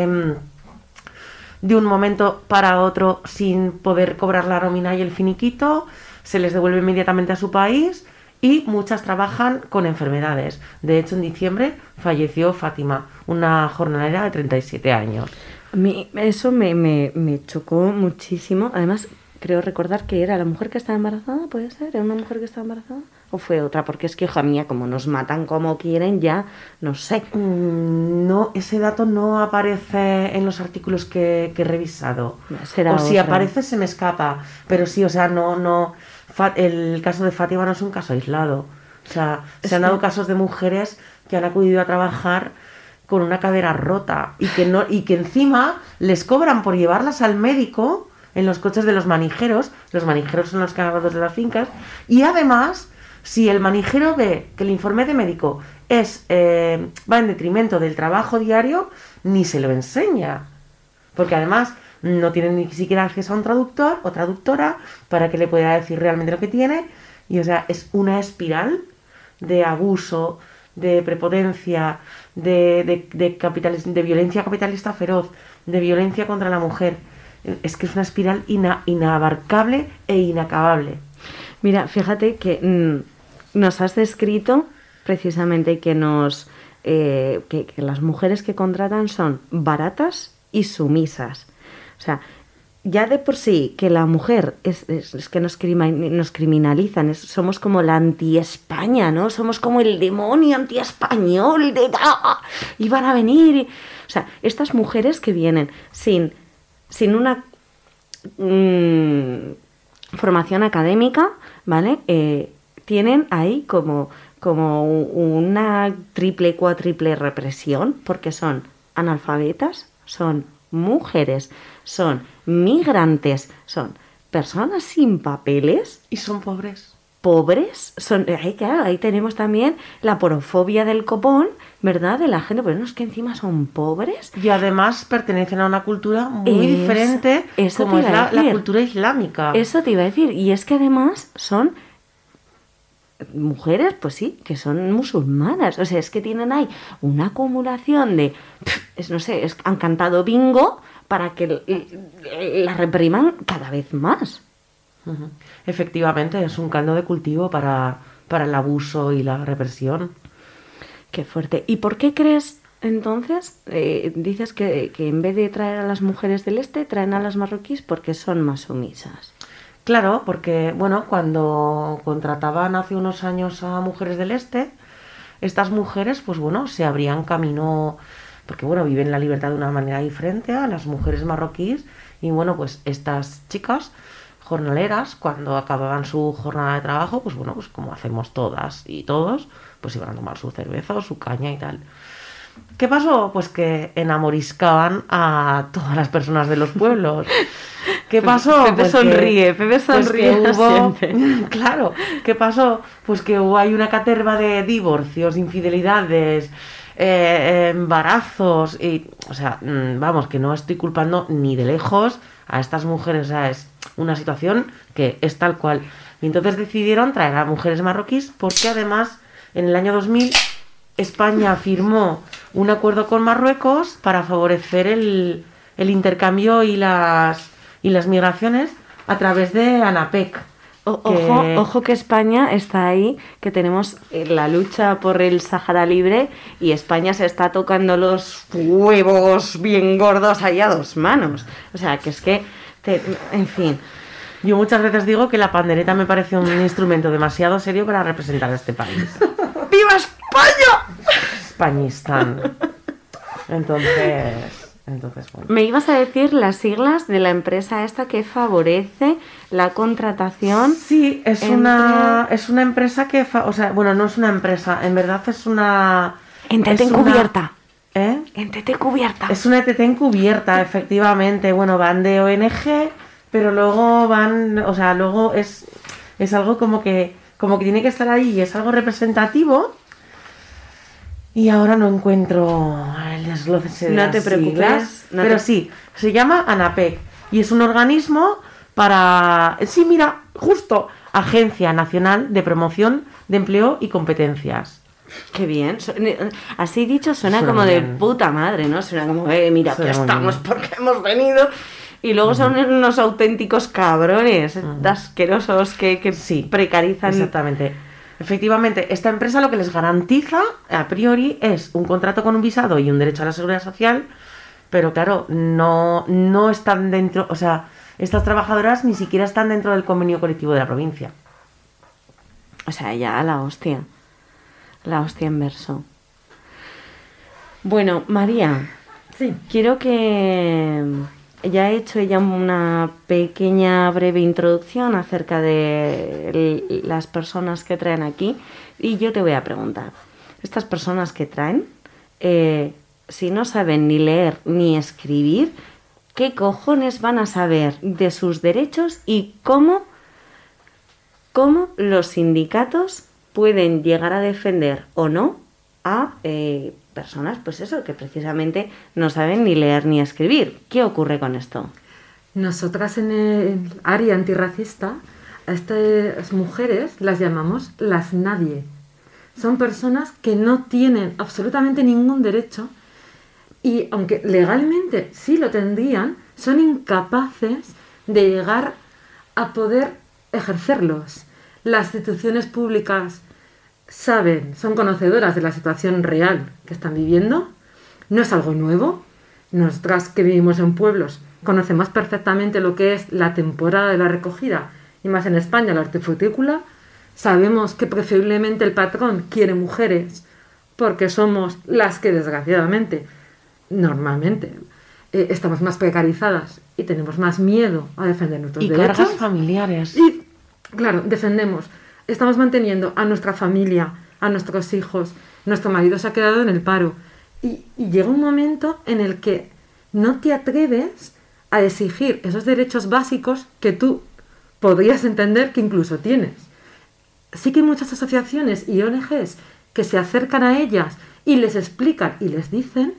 D: de un momento para otro sin poder cobrar la nómina y el finiquito, se les devuelve inmediatamente a su país y muchas trabajan con enfermedades. De hecho, en diciembre falleció Fátima, una jornalera de 37 años.
B: Eso me chocó muchísimo. Además, creo recordar que era la mujer que estaba embarazada, ¿puede ser? ¿Era una mujer que estaba embarazada? ¿O fue otra? Porque es que, hija mía, como nos matan como quieren, ya no sé.
D: No, ese dato no aparece en los artículos que he revisado.
B: Será
D: o si
B: otra.
D: aparece se me escapa. Pero sí, o sea, no. El caso de Fátima no es un caso aislado. O sea, se han dado casos de mujeres que han acudido a trabajar con una cadera rota y que encima les cobran por llevarlas al médico en los coches de los manijeros. Los manijeros son los cargados de las fincas. Y además, si el manijero ve que el informe de médico va en detrimento del trabajo diario, ni se lo enseña. Porque además no tienen ni siquiera acceso a un traductor o traductora para que le pueda decir realmente lo que tiene. Y o sea, es una espiral de abuso, de prepotencia, de violencia capitalista feroz, de violencia contra la mujer. Es que es una espiral inabarcable e inacabable.
B: Mira, fíjate que nos has descrito precisamente que que las mujeres que contratan son baratas y sumisas. O sea, ya de por sí que la mujer es que nos criminalizan, somos como la anti-España, ¿no? Somos como el demonio anti-español y van a venir. O sea, estas mujeres que vienen sin una formación académica, ¿vale? Tienen ahí como una triple, cuatriple represión, porque son analfabetas, son mujeres, son migrantes, son personas sin papeles.
D: Y son pobres.
B: Claro, ahí tenemos también la porofobia del copón, ¿verdad? De la gente, pero no, es que encima son pobres.
D: Y además pertenecen a una cultura muy diferente, como es la cultura islámica.
B: Eso te iba a decir, y es que además son mujeres, pues sí, que son musulmanas. O sea, es que tienen ahí una acumulación de, no sé, han cantado bingo para que la repriman cada vez más.
D: Uh-huh. Efectivamente, es un caldo de cultivo para el abuso y la represión.
B: Qué fuerte. ¿Y por qué crees, entonces, dices que en vez de traer a las mujeres del este, traen a las marroquíes porque son más sumisas?
D: Claro, porque, bueno, cuando contrataban hace unos años a mujeres del este, estas mujeres, pues bueno, se abrían camino, porque, bueno, viven la libertad de una manera diferente a las mujeres marroquíes, y, bueno, pues estas chicas jornaleras, cuando acababan su jornada de trabajo, pues bueno, pues como hacemos todas y todos, pues iban a tomar su cerveza o su caña y tal. ¿Qué pasó? Pues que enamoriscaban a todas las personas de los pueblos. ¿Qué pasó?
B: Pepe
D: pues
B: sonríe,
D: que hubo,
B: siempre.
D: claro, ¿qué pasó? Pues que hubo ahí una caterva de divorcios, infidelidades, embarazos y, o sea, vamos, que no estoy culpando ni de lejos a estas mujeres, o sea, es una situación que es tal cual. Y entonces decidieron traer a mujeres marroquíes porque además en el año 2000 España firmó un acuerdo con Marruecos para favorecer el intercambio y las migraciones a través de ANAPEC.
B: Ojo que España está ahí, que tenemos la lucha por el Sáhara libre y España se está tocando los huevos bien gordos ahí a dos manos. O sea, que es que, en fin.
D: Yo muchas veces digo que la pandereta me parece un instrumento demasiado serio para representar a este país.
B: ¡Viva España!
D: Españistán. Entonces, bueno.
B: Me ibas a decir las siglas de la empresa esta que favorece la contratación.
D: Sí, es una empresa que... o sea, bueno, no es una empresa, en verdad es una...
B: Entente encubierta.
D: ¿Eh?
B: Entente encubierta.
D: Es una ETT encubierta, efectivamente. Bueno, van de ONG, pero luego van... O sea, luego es algo como que tiene que estar ahí y es algo representativo. Y ahora no encuentro el desglose de
B: No te preocupes.
D: Pero sí, se llama ANAPEC y es un organismo para... Sí, mira, justo Agencia Nacional de Promoción de Empleo y Competencias.
B: Qué bien. Así dicho, suena como
D: Suena
B: de
D: bien.
B: puta madre, ¿no? Suena como, mira, aquí
D: Suena muy
B: estamos
D: bien.
B: porque hemos venido. Y luego son unos auténticos cabrones, asquerosos que
D: Sí,
B: precarizan.
D: Exactamente. Efectivamente, esta empresa lo que les garantiza, a priori, es un contrato con un visado y un derecho a la seguridad social, pero claro, no están dentro, o sea, estas trabajadoras ni siquiera están dentro del convenio colectivo de la provincia.
B: O sea, ya la hostia. La hostia en verso. Bueno, María,
C: Sí.
B: quiero que... Ya he hecho ella una pequeña breve introducción acerca de las personas que traen aquí y yo te voy a preguntar, estas personas que traen, si no saben ni leer ni escribir, ¿qué cojones van a saber de sus derechos y cómo los sindicatos pueden llegar a defender o no a personas, pues eso, que precisamente no saben ni leer ni escribir? ¿Qué ocurre con esto?
C: Nosotras en el área antirracista, a estas mujeres las llamamos las nadie. Son personas que no tienen absolutamente ningún derecho y aunque legalmente sí lo tendrían, son incapaces de llegar a poder ejercerlos. Las instituciones públicas saben, son conocedoras de la situación real que están viviendo. No es algo nuevo. Nosotras que vivimos en pueblos conocemos perfectamente lo que es la temporada de la recogida y más en España la hortifrutícola. Sabemos que preferiblemente el patrón quiere mujeres porque somos las que desgraciadamente, normalmente, estamos más precarizadas y tenemos más miedo a defender nuestros
D: Y
C: derechos.
D: cargas familiares.
C: Y, claro, defendemos. Estamos manteniendo a nuestra familia, a nuestros hijos. Nuestro marido se ha quedado en el paro. Y llega un momento en el que no te atreves a exigir esos derechos básicos que tú podrías entender que incluso tienes. Sí que hay muchas asociaciones y ONGs que se acercan a ellas y les explican y les dicen,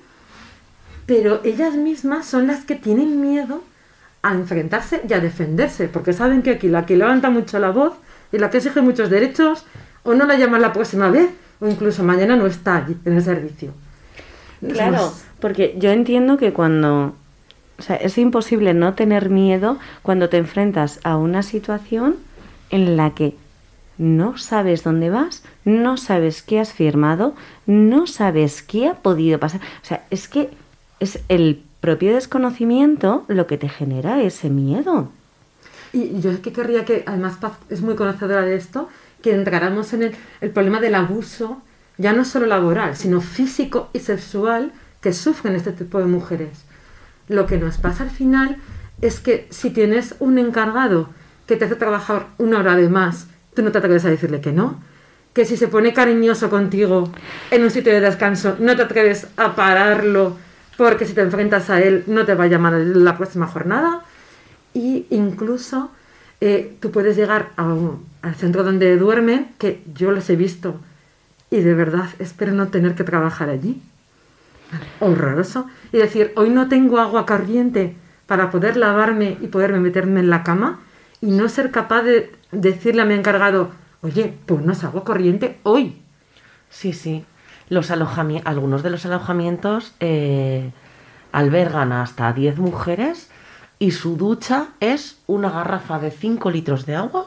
C: pero ellas mismas son las que tienen miedo a enfrentarse y a defenderse, porque saben que aquí la que levanta mucho la voz y la que exige muchos derechos, o no la llaman la próxima vez, o incluso mañana no está allí en el servicio.
B: Claro, porque yo entiendo que cuando... O sea, es imposible no tener miedo cuando te enfrentas a una situación en la que no sabes dónde vas, no sabes qué has firmado, no sabes qué ha podido pasar. O sea, es que es el propio desconocimiento lo que te genera ese miedo.
C: Y yo es que querría que, además Paz es muy conocedora de esto, que entráramos en el problema del abuso, ya no solo laboral, sino físico y sexual que sufren este tipo de mujeres. Lo que nos pasa al final es que si tienes un encargado que te hace trabajar 1 hora de más, tú no te atreves a decirle que no. Que si se pone cariñoso contigo en un sitio de descanso, no te atreves a pararlo porque si te enfrentas a él no te va a llamar la próxima jornada. Y incluso tú puedes llegar al centro donde duermen, que yo los he visto y de verdad espero no tener que trabajar allí. Horroroso. Y decir, hoy no tengo agua corriente para poder lavarme y poderme meterme en la cama y no ser capaz de decirle a mi encargado, oye, ponnos agua corriente hoy.
D: Sí, sí. Algunos de los alojamientos albergan hasta 10 mujeres y su ducha es una garrafa de 5 litros de agua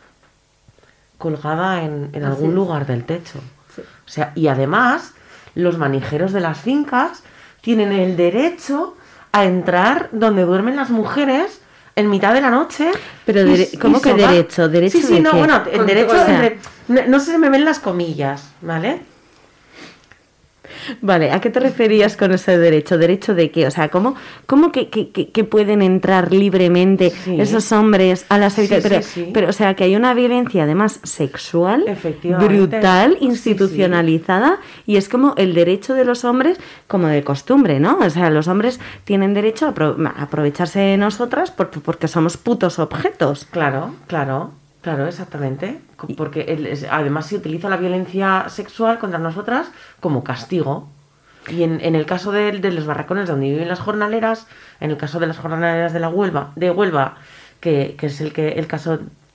D: colgada en
C: Así
D: algún
C: es.
D: lugar del techo.
C: Sí.
D: O sea, y además los manijeros de las fincas tienen el derecho a entrar donde duermen las mujeres en mitad de la noche.
B: Pero ¿cómo que
D: sobar.
B: derecho? ¿Derecho
D: Sí, sí,
B: de
D: no,
B: qué?
D: bueno, el
C: Con
D: derecho
C: todo,
D: no se me ven las comillas, ¿vale?
B: Vale, ¿a qué te referías con ese derecho? ¿Derecho de qué? O sea, ¿cómo que pueden entrar libremente
D: Sí.
B: esos hombres a las
D: Sí,
B: habitaciones?
D: sí, sí.
B: Pero, o sea, que hay una violencia además sexual,
D: Efectivamente.
B: brutal,
D: Sí, sí.
B: institucionalizada, y es como el derecho de los hombres, como de costumbre, ¿no? O sea, los hombres tienen derecho a aprovecharse de nosotras porque somos putos objetos.
D: Claro, exactamente. Porque además se utiliza la violencia sexual contra nosotras como castigo. Y en el caso de los barracones donde viven las jornaleras, en el caso de las jornaleras de Huelva, que es el caso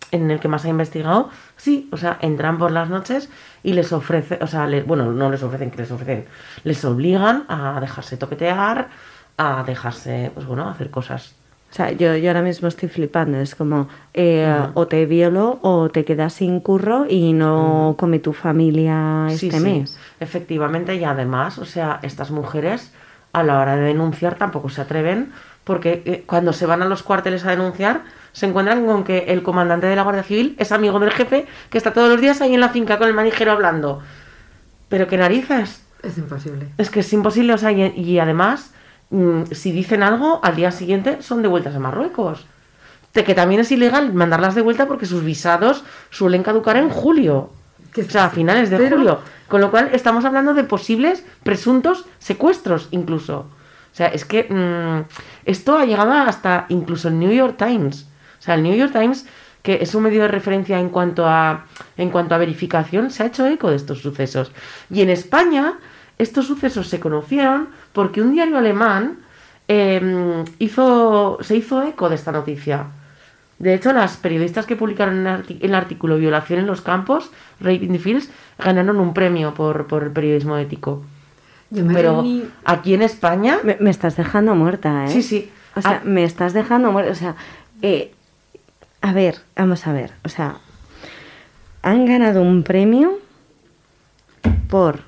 D: en el que más he investigado, sí, o sea, entran por las noches y les ofrecen, o sea, bueno, no les ofrecen, que les ofrecen, les obligan a dejarse toquetear, a dejarse, pues bueno, a hacer cosas.
B: O sea, yo ahora mismo estoy flipando. Es como, o te violo o te quedas sin curro y no come tu familia
D: Sí,
B: este mes.
D: efectivamente, y además, o sea, estas mujeres a la hora de denunciar tampoco se atreven porque cuando se van a los cuarteles a denunciar se encuentran con que el comandante de la Guardia Civil es amigo del jefe que está todos los días ahí en la finca con el manijero hablando. Pero qué narices.
C: Es imposible.
D: Es que es imposible, o sea, y además, si dicen algo, al día siguiente son devueltas a Marruecos. Que también es ilegal mandarlas de vuelta porque sus visados suelen caducar en julio.
C: Que
D: O sea, a finales de julio. Con lo cual estamos hablando de posibles presuntos secuestros incluso. O sea, es que esto ha llegado hasta incluso el New York Times. O sea, el New York Times, que es un medio de referencia en cuanto a verificación, se ha hecho eco de estos sucesos. Y en España estos sucesos se conocieron porque un diario alemán se hizo eco de esta noticia. De hecho, las periodistas que publicaron el artículo Violación en los campos, Rape in the Fields, ganaron un premio por el periodismo ético.
C: Yo me
D: Pero
C: reuní-
D: aquí en España...
B: Me estás dejando muerta, ¿eh?
D: Sí, sí.
B: O sea, me estás dejando muerta. O sea, a ver, vamos a ver. O sea, han ganado un premio por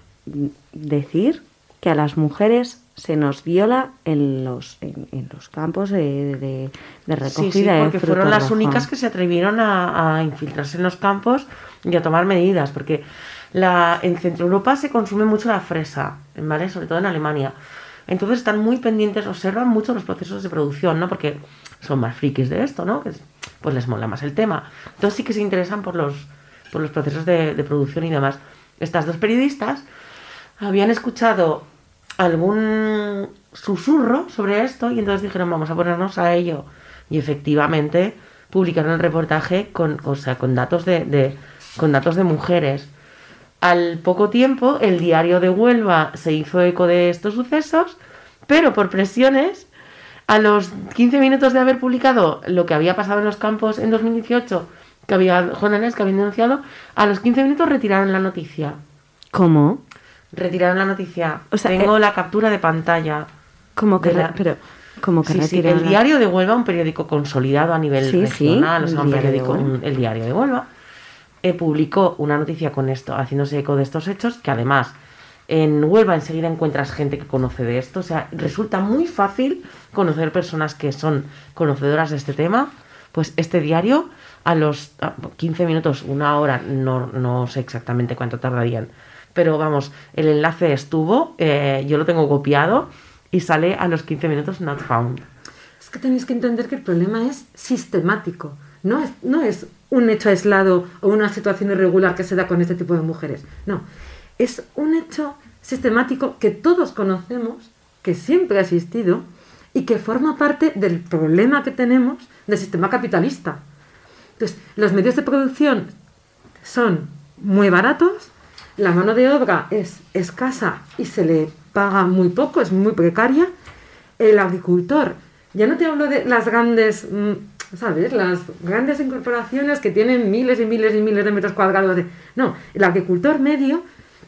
B: decir que a las mujeres se nos viola en los campos de recogida
D: Sí,
B: de
D: porque
B: fruto
D: fueron las
B: rojo.
D: únicas que se atrevieron a infiltrarse en los campos y a tomar medidas, porque en Centro Europa se consume mucho la fresa, ¿vale? Sobre todo en Alemania. Entonces están muy pendientes, observan mucho los procesos de producción, ¿no? Porque son más frikis de esto, ¿no? Pues les mola más el tema. Entonces sí que se interesan por los procesos de producción y demás. Estas dos periodistas habían escuchado algún susurro sobre esto y entonces dijeron vamos a ponernos a ello, y efectivamente publicaron el reportaje con datos de mujeres. Al poco tiempo el diario de Huelva se hizo eco de estos sucesos, pero por presiones, a los 15 minutos de haber publicado lo que había pasado en los campos en 2018, que había jóvenes que habían denunciado, a los 15 minutos retiraron la noticia.
B: ¿Cómo?
D: Retiraron la noticia.
B: O sea,
D: tengo la captura de pantalla.
B: ¿Cómo que,
D: De la-
B: pero, ¿cómo que
D: Sí, sí,
B: retiraron
D: el
B: la-
D: Diario de Huelva, un periódico consolidado a nivel
B: Sí, sí,
D: regional, o sea,
B: el
D: un
B: Diario de
D: periódico,
B: Huelva.
D: el Diario de Huelva, publicó una noticia con esto, haciéndose eco de estos hechos, que además en Huelva enseguida encuentras gente que conoce de esto, o sea, resulta muy fácil conocer personas que son conocedoras de este tema. Pues este diario, a los 15 minutos, una hora, no sé exactamente cuánto tardarían, pero vamos, el enlace estuvo, yo lo tengo copiado y sale a los 15 minutos not found.
C: Es que tenéis que entender que el problema es sistemático. No es un hecho aislado o una situación irregular que se da con este tipo de mujeres. No, es un hecho sistemático que todos conocemos, que siempre ha existido y que forma parte del problema que tenemos del sistema capitalista. Entonces, los medios de producción son muy baratos, la mano de obra es escasa y se le paga muy poco, es muy precaria. El agricultor, ya no te hablo de las grandes, ¿sabes? Las grandes incorporaciones que tienen miles y miles y miles de metros cuadrados de... No, el agricultor medio,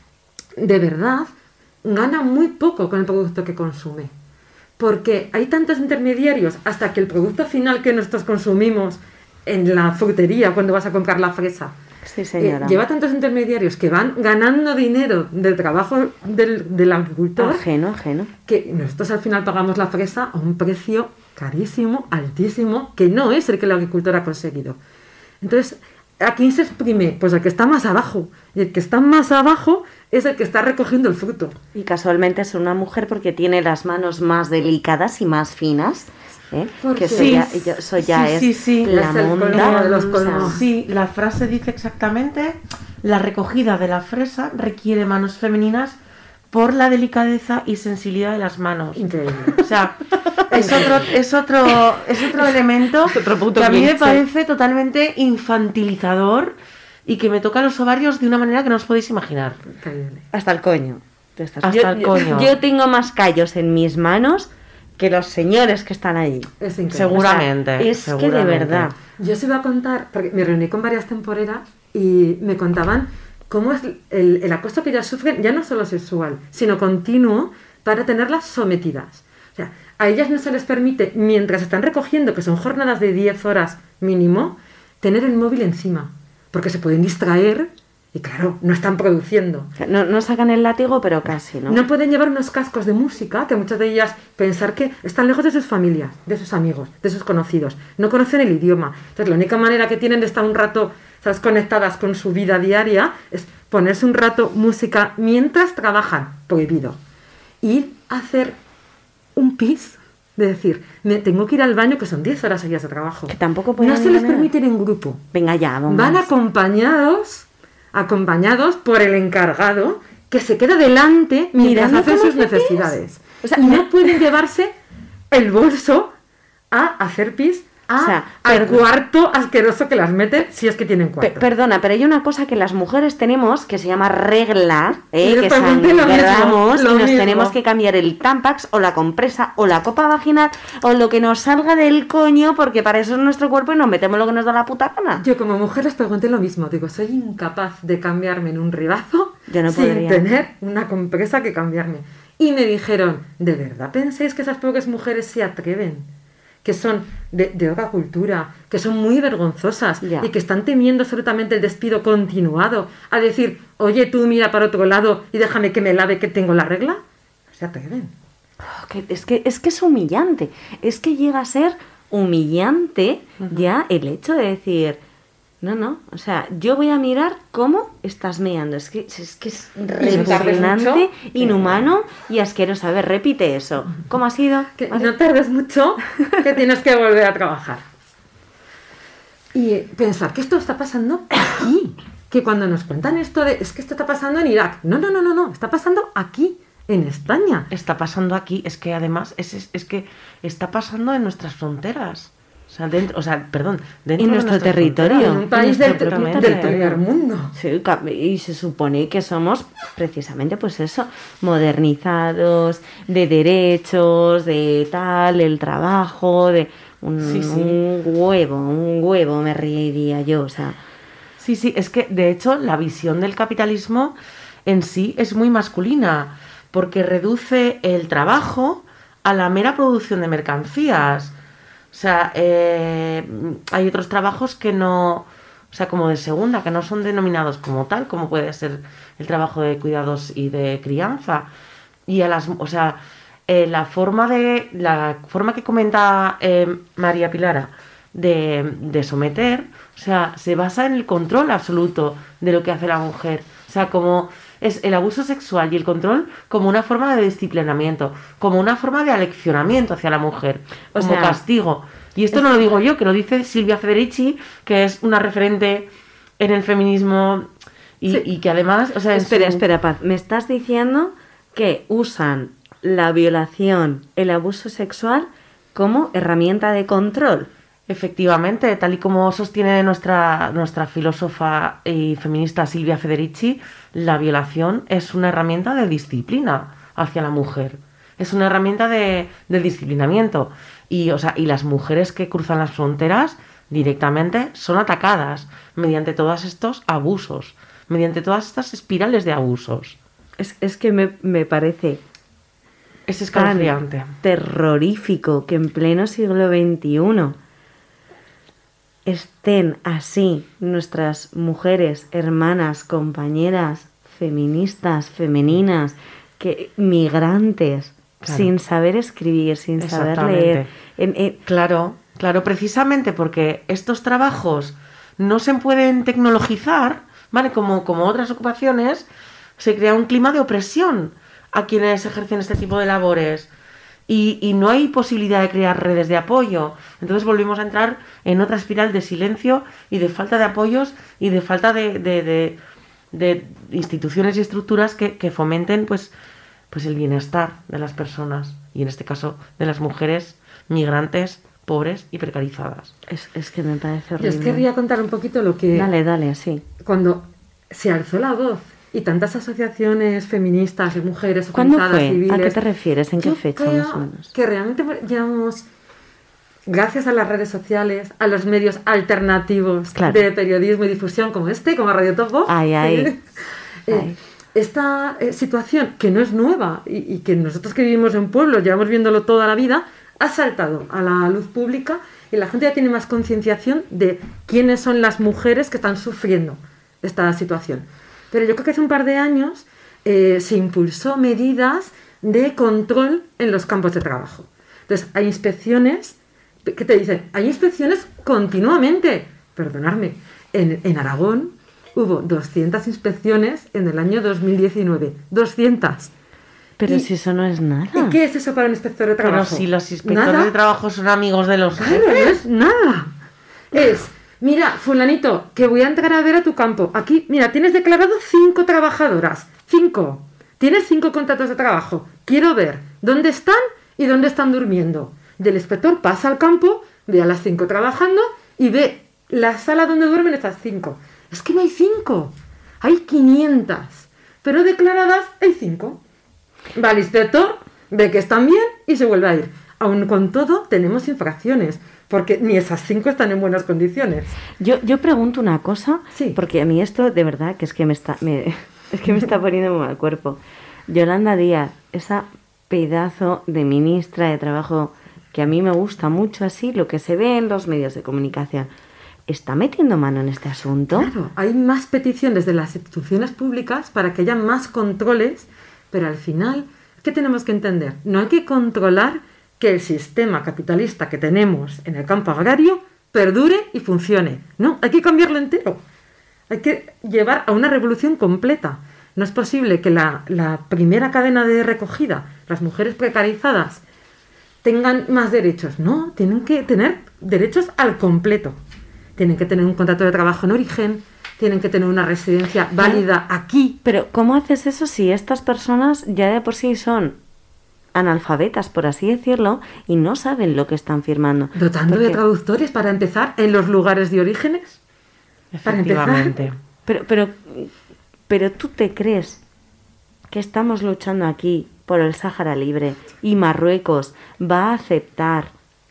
C: de verdad, gana muy poco con el producto que consume. Porque hay tantos intermediarios hasta que el producto final que nosotros consumimos en la frutería cuando vas a comprar la fresa
B: Sí, señora.
C: lleva tantos intermediarios que van ganando dinero del trabajo del agricultor
B: Ajeno.
C: que nosotros al final pagamos la fresa a un precio carísimo, altísimo, que no es el que el agricultor ha conseguido. Entonces, ¿a quién se exprime? Pues el que está más abajo. Y el que está más abajo es el que está recogiendo el fruto.
B: Y casualmente es una mujer porque tiene las manos más delicadas y más finas.
C: Porque
B: Que eso
C: sí,
B: ya
D: sí,
B: es
D: sí.
B: la
C: Es el colmo
B: monda.
C: de los
B: o sea,
C: colmos.
D: Sí, la frase dice exactamente: la recogida de la fresa requiere manos femeninas por la delicadeza y sensibilidad de las manos.
C: Increíble.
D: O sea, es otro elemento
B: Otro punto
D: que a mí me
B: cliché.
D: parece totalmente infantilizador y que me toca los ovarios de una manera que no os podéis imaginar.
C: Increíble.
B: Hasta el coño. Tú estás-
D: Hasta el coño.
B: Yo tengo más callos en mis manos que los señores que están allí.
C: Es increíble.
D: Seguramente.
B: O sea, es que de
D: seguramente.
B: verdad.
C: Yo os iba a contar, porque me reuní con varias temporeras y me contaban cómo es el acoso que ellas sufren, ya no solo sexual, sino continuo, para tenerlas sometidas. O sea, a ellas no se les permite, mientras están recogiendo, que son jornadas de 10 horas mínimo, tener el móvil encima, porque se pueden distraer y claro, no están produciendo.
B: No sacan el látigo, pero casi, ¿no?
C: No pueden llevar unos cascos de música, que muchas de ellas pensar que están lejos de sus familias, de sus amigos, de sus conocidos. No conocen el idioma. Entonces, la única manera que tienen de estar un rato, ¿sabes?, conectadas con su vida diaria es ponerse un rato música mientras trabajan, prohibido. Ir a hacer un pis, de decir, me tengo que ir al baño, que son 10 horas seguidas de trabajo.
B: Que tampoco pueden
C: No se
B: ir
C: les
B: a nada.
C: permite ir en grupo.
B: Venga ya, vamos.
C: Van acompañados por el encargado, que se queda delante mientras
B: Mirando
C: hacen
B: cómo
C: sus
B: hace pis.
C: necesidades.
B: O sea,
C: y no pueden llevarse el bolso a hacer pis
B: O sea,
C: al cuarto asqueroso que las meten, si es que tienen cuarto.
B: Perdona, pero hay una cosa que las mujeres tenemos que se llama regla,
C: Yo
B: que
C: pregunté lo mismo,
B: sangramos y
C: lo
B: nos
C: mismo.
B: tenemos que cambiar el Tampax o la compresa o la copa vaginal o lo que nos salga del coño, porque para eso es nuestro cuerpo y nos metemos lo que nos da la puta gana.
C: Yo como mujer les pregunté lo mismo. Digo, soy incapaz de cambiarme en un ribazo
B: Yo no
C: sin
B: podría.
C: tener una compresa que cambiarme. Y me dijeron, ¿de verdad pensáis que esas pobres mujeres se atreven? Que son de otra cultura, que son muy vergonzosas
B: Ya.
C: y que están temiendo absolutamente el despido continuado a decir, oye, tú mira para otro lado y déjame que me lave que tengo la regla. Se atreven.
B: Es que es humillante, es que llega a ser humillante ya el hecho de decir, no, o sea, yo voy a mirar cómo estás meando, es que es
C: no tardes
B: repugnante,
C: mucho.
B: inhumano y asqueroso. A ver, repite eso. ¿Cómo ha sido?
C: Que
B: ¿Vale?
C: no tardes mucho, que tienes que volver a trabajar. Y pensar que esto está pasando aquí. Que cuando nos cuentan esto de, es que esto está pasando en Irak. No, está pasando aquí, en España.
D: Está pasando aquí, es que además es que está pasando en nuestras fronteras. Dentro
B: En
D: de
B: nuestro
D: nuestras
B: territorio.
D: fronteras.
C: En un país del
D: Exactamente.
C: primer mundo.
B: Sí, y se supone que somos precisamente pues eso, modernizados, de derechos, de tal, el trabajo, de
D: Sí.
B: un huevo me reiría yo, o sea,
D: Sí, es que de hecho la visión del capitalismo en sí es muy masculina, porque reduce el trabajo a la mera producción de mercancías. O sea, hay otros trabajos que no, o sea, como de segunda, que no son denominados como tal, como puede ser el trabajo de cuidados y de crianza. Y a las, o sea, la forma que comenta María Pilara de someter, o sea, se basa en el control absoluto de lo que hace la mujer. O sea, como es el abuso sexual y el control como una forma de disciplinamiento, como una forma de aleccionamiento hacia la mujer,
B: O
D: como
B: sea,
D: castigo. Y esto no lo digo yo, que lo dice Silvia Federici, que es una referente en el feminismo y que además, o sea,
B: espera, Paz, me estás diciendo que usan la violación, el abuso sexual como herramienta de control.
D: Efectivamente, tal y como sostiene nuestra filósofa y feminista Silvia Federici, la violación es una herramienta de disciplina hacia la mujer. Es una herramienta del disciplinamiento. Y las mujeres que cruzan las fronteras directamente son atacadas mediante todos estos abusos, mediante todas estas espirales de abusos.
B: Es que me parece
D: Es escalofriante.
B: tan terrorífico que en pleno siglo XXI estén así nuestras mujeres, hermanas, compañeras, feministas, femeninas, migrantes,
D: Claro.
B: sin saber escribir, sin saber leer.
D: Claro, precisamente porque estos trabajos no se pueden tecnologizar, ¿vale? Como otras ocupaciones, se crea un clima de opresión a quienes ejercen este tipo de labores. Y no hay posibilidad de crear redes de apoyo. Entonces volvemos a entrar en otra espiral de silencio y de falta de apoyos y de falta de instituciones y estructuras que fomenten pues el bienestar de las personas. Y en este caso de las mujeres migrantes, pobres y precarizadas.
B: Es que me parece
C: Yo
B: horrible.
C: os querría contar un poquito lo que...
B: Dale, sí.
C: Cuando se alzó la voz y tantas asociaciones feministas y mujeres
B: ¿Cuándo
C: organizadas
B: fue?
C: civiles.
B: ¿A qué te refieres? ¿En qué
C: Yo
B: fecha
C: creo
B: más o menos?
C: que realmente llevamos, gracias a las redes sociales, a los medios alternativos
B: Claro.
C: de periodismo y difusión como como Radio Topo,
B: Ay.
C: esta situación que no es nueva y que nosotros que vivimos en pueblos llevamos viéndolo toda la vida, ha saltado a la luz pública y la gente ya tiene más concienciación de quiénes son las mujeres que están sufriendo esta situación. Pero yo creo que hace un par de años se impulsó medidas de control en los campos de trabajo. Entonces, hay inspecciones que te dicen, hay inspecciones continuamente. Perdonadme, en Aragón hubo 200 inspecciones en el año 2019. 200.
B: Pero
C: Y-
B: si eso no es nada.
C: ¿Y qué es eso para un inspector de trabajo?
D: Pero si los inspectores
C: Nada.
D: de trabajo son amigos de los
C: Claro, no es nada. Es, mira, fulanito, que voy a entrar a ver a tu campo. Aquí, mira, tienes declarado 5 trabajadoras. 5. Tienes 5 contratos de trabajo. Quiero ver dónde están y dónde están durmiendo. Y el inspector pasa al campo, ve a las 5 trabajando y ve la sala donde duermen estas 5. Es que no hay 5. Hay 500. Pero declaradas hay 5. Va el inspector, ve que están bien y se vuelve a ir. Aun con todo, tenemos infracciones, porque ni esas 5 están en buenas condiciones.
B: Yo pregunto una cosa,
C: Sí.
B: porque a mí esto de verdad que es que me está poniendo muy mal cuerpo. Yolanda Díaz, esa pedazo de ministra de Trabajo que a mí me gusta mucho así, lo que se ve en los medios de comunicación, ¿está metiendo mano en este asunto?
C: Claro, hay más peticiones de las instituciones públicas para que haya más controles, pero al final, ¿qué tenemos que entender? No hay que controlar que el sistema capitalista que tenemos en el campo agrario perdure y funcione. No, hay que cambiarlo entero. Hay que llevar a una revolución completa. No es posible que la primera cadena de recogida, las mujeres precarizadas, tengan más derechos. No, tienen que tener derechos al completo. Tienen que tener un contrato de trabajo en origen, tienen que tener una residencia válida aquí.
B: Pero ¿cómo haces eso si estas personas ya de por sí son analfabetas, por así decirlo, y no saben lo que están firmando?
C: Dotando de
B: Porque-
C: traductores para empezar en los lugares de orígenes. Para empezar.
D: Efectivamente.
B: Pero tú te crees que estamos luchando aquí por el Sáhara Libre y Marruecos va a aceptar,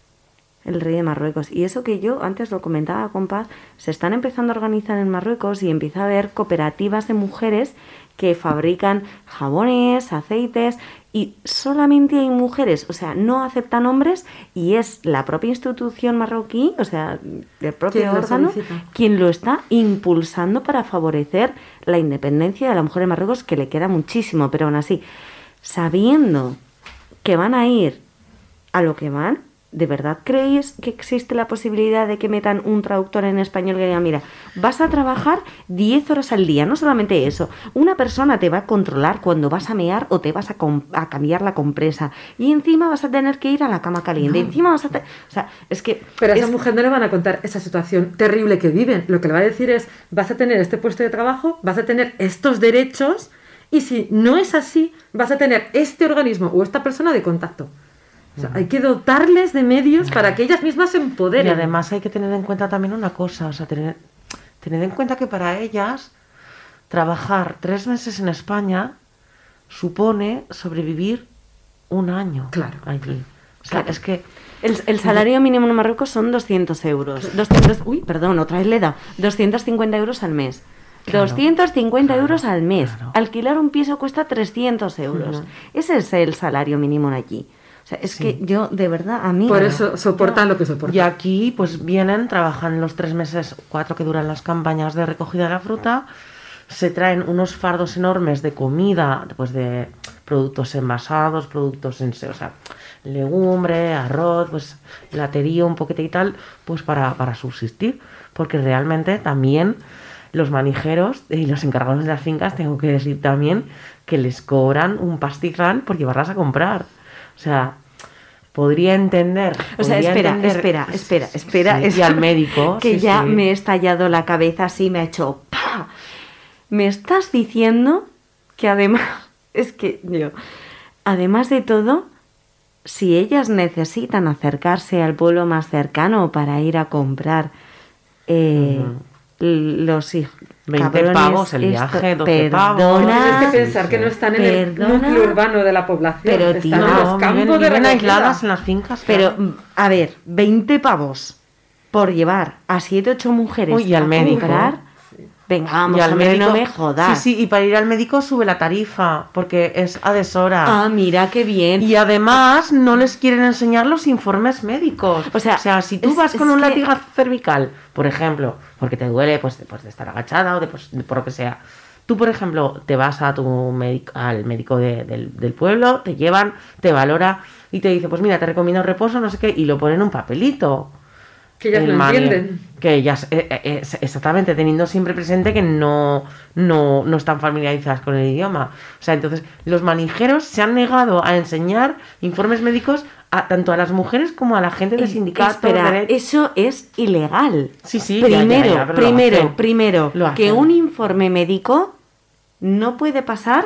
B: el rey de Marruecos, y eso que yo antes lo comentaba con Paz, se están empezando a organizar en Marruecos y empieza a haber cooperativas de mujeres que fabrican jabones, aceites, y solamente hay mujeres, o sea, no aceptan hombres, y es la propia institución marroquí, o sea, el propio
C: Quien lo
B: órgano,
C: solicita.
B: quien lo está impulsando para favorecer la independencia de la mujer en Marruecos, que le queda muchísimo, pero aún así, sabiendo que van a ir a lo que van, ¿de verdad creéis que existe la posibilidad de que metan un traductor en español que diga, mira, vas a trabajar 10 horas al día? No solamente eso, una persona te va a controlar cuando vas a mear o te vas a cambiar la compresa, y encima vas a tener que ir a la cama caliente,
C: No.
B: encima vas a... O sea, es que...
C: Pero a esa
B: es-
C: mujer no le van a contar esa situación terrible que viven. Lo que le va a decir es, vas a tener este puesto de trabajo, vas a tener estos derechos, y si no es así, vas a tener este organismo o esta persona de contacto. O sea, hay que dotarles de medios para que ellas mismas se
D: Y
C: empoderen.
D: además hay que tener en cuenta también una cosa, o sea, tener en cuenta que para ellas trabajar 3 meses en España supone sobrevivir un año
C: Claro.
D: allí. O sea,
C: Claro.
D: es que
B: El salario mínimo en Marruecos son 200 euros. 200, uy, perdón, otra vez le he dado. 250 euros al mes.
D: Claro,
B: 250 euros al mes.
D: claro.
B: Alquilar un piso cuesta 300 euros.
D: Ujú.
B: Ese es el salario mínimo aquí. O sea, es que yo, de verdad, a mí...
C: Por eso soportan lo que soportan.
D: y aquí pues vienen, trabajan los 3 meses, 4 que duran las campañas de recogida de la fruta, se traen unos fardos enormes de comida, pues de productos envasados, productos o sea, legumbre, arroz, pues latería, un poquito y tal, pues para subsistir, porque realmente también los manijeros y los encargados de las fincas, tengo que decir también que les cobran un pastizal por llevarlas a comprar. O sea, podría entender.
B: O sea,
D: podría
B: espera.
D: Sí, y al médico.
B: Que
D: sí,
B: ya
D: sí.
B: me he estallado la cabeza, así me ha hecho ¡pa! Me estás diciendo que además, es que yo, además de todo, si ellas necesitan acercarse al pueblo más cercano para ir a comprar
D: Ujú.
B: los
D: 20
B: cabrones,
D: pavos el viaje, 12 pavos.
B: perdona,
C: Tienes que pensar que no están en el
B: Perdona,
C: núcleo urbano de la población,
B: pero,
C: están
B: tío,
C: en los
D: No,
C: campos
D: viven,
C: de
D: viven
C: recogida.
D: aisladas en las fincas.
B: Pero,
D: claro.
B: a ver, 20 pavos por llevar a 7, 8 mujeres
D: Uy, y al
B: a
D: médico.
B: comprar. Venga, vamos,
D: Y al
B: hombre,
D: médico,
B: no me jodas.
D: Sí, y para ir al médico sube la tarifa, porque es a deshora.
B: Ah, mira qué bien.
D: Y además no les quieren enseñar los informes médicos.
B: O sea,
D: si tú
B: es-
D: vas con
B: es
D: un
B: que-
D: latigazo cervical, por ejemplo, porque te duele pues de estar agachada o por lo que sea. Tú, por ejemplo, te vas a al médico del pueblo, te llevan, te valora y te dice, pues mira, te recomiendo reposo, no sé qué, y lo ponen en un papelito.
C: Que ellas
D: El
C: lo
D: mani-
C: entienden.
D: Que ellas, exactamente, teniendo siempre presente que no están familiarizadas con el idioma. O sea, entonces, los manijeros se han negado a enseñar informes médicos tanto a las mujeres como a la gente de sindicatos.
B: Espera, eso es ilegal.
D: Sí, sí,
B: Primero,
D: ya, pero lo hacen.
B: primero,
D: Lo hacen.
B: que un informe médico no puede pasar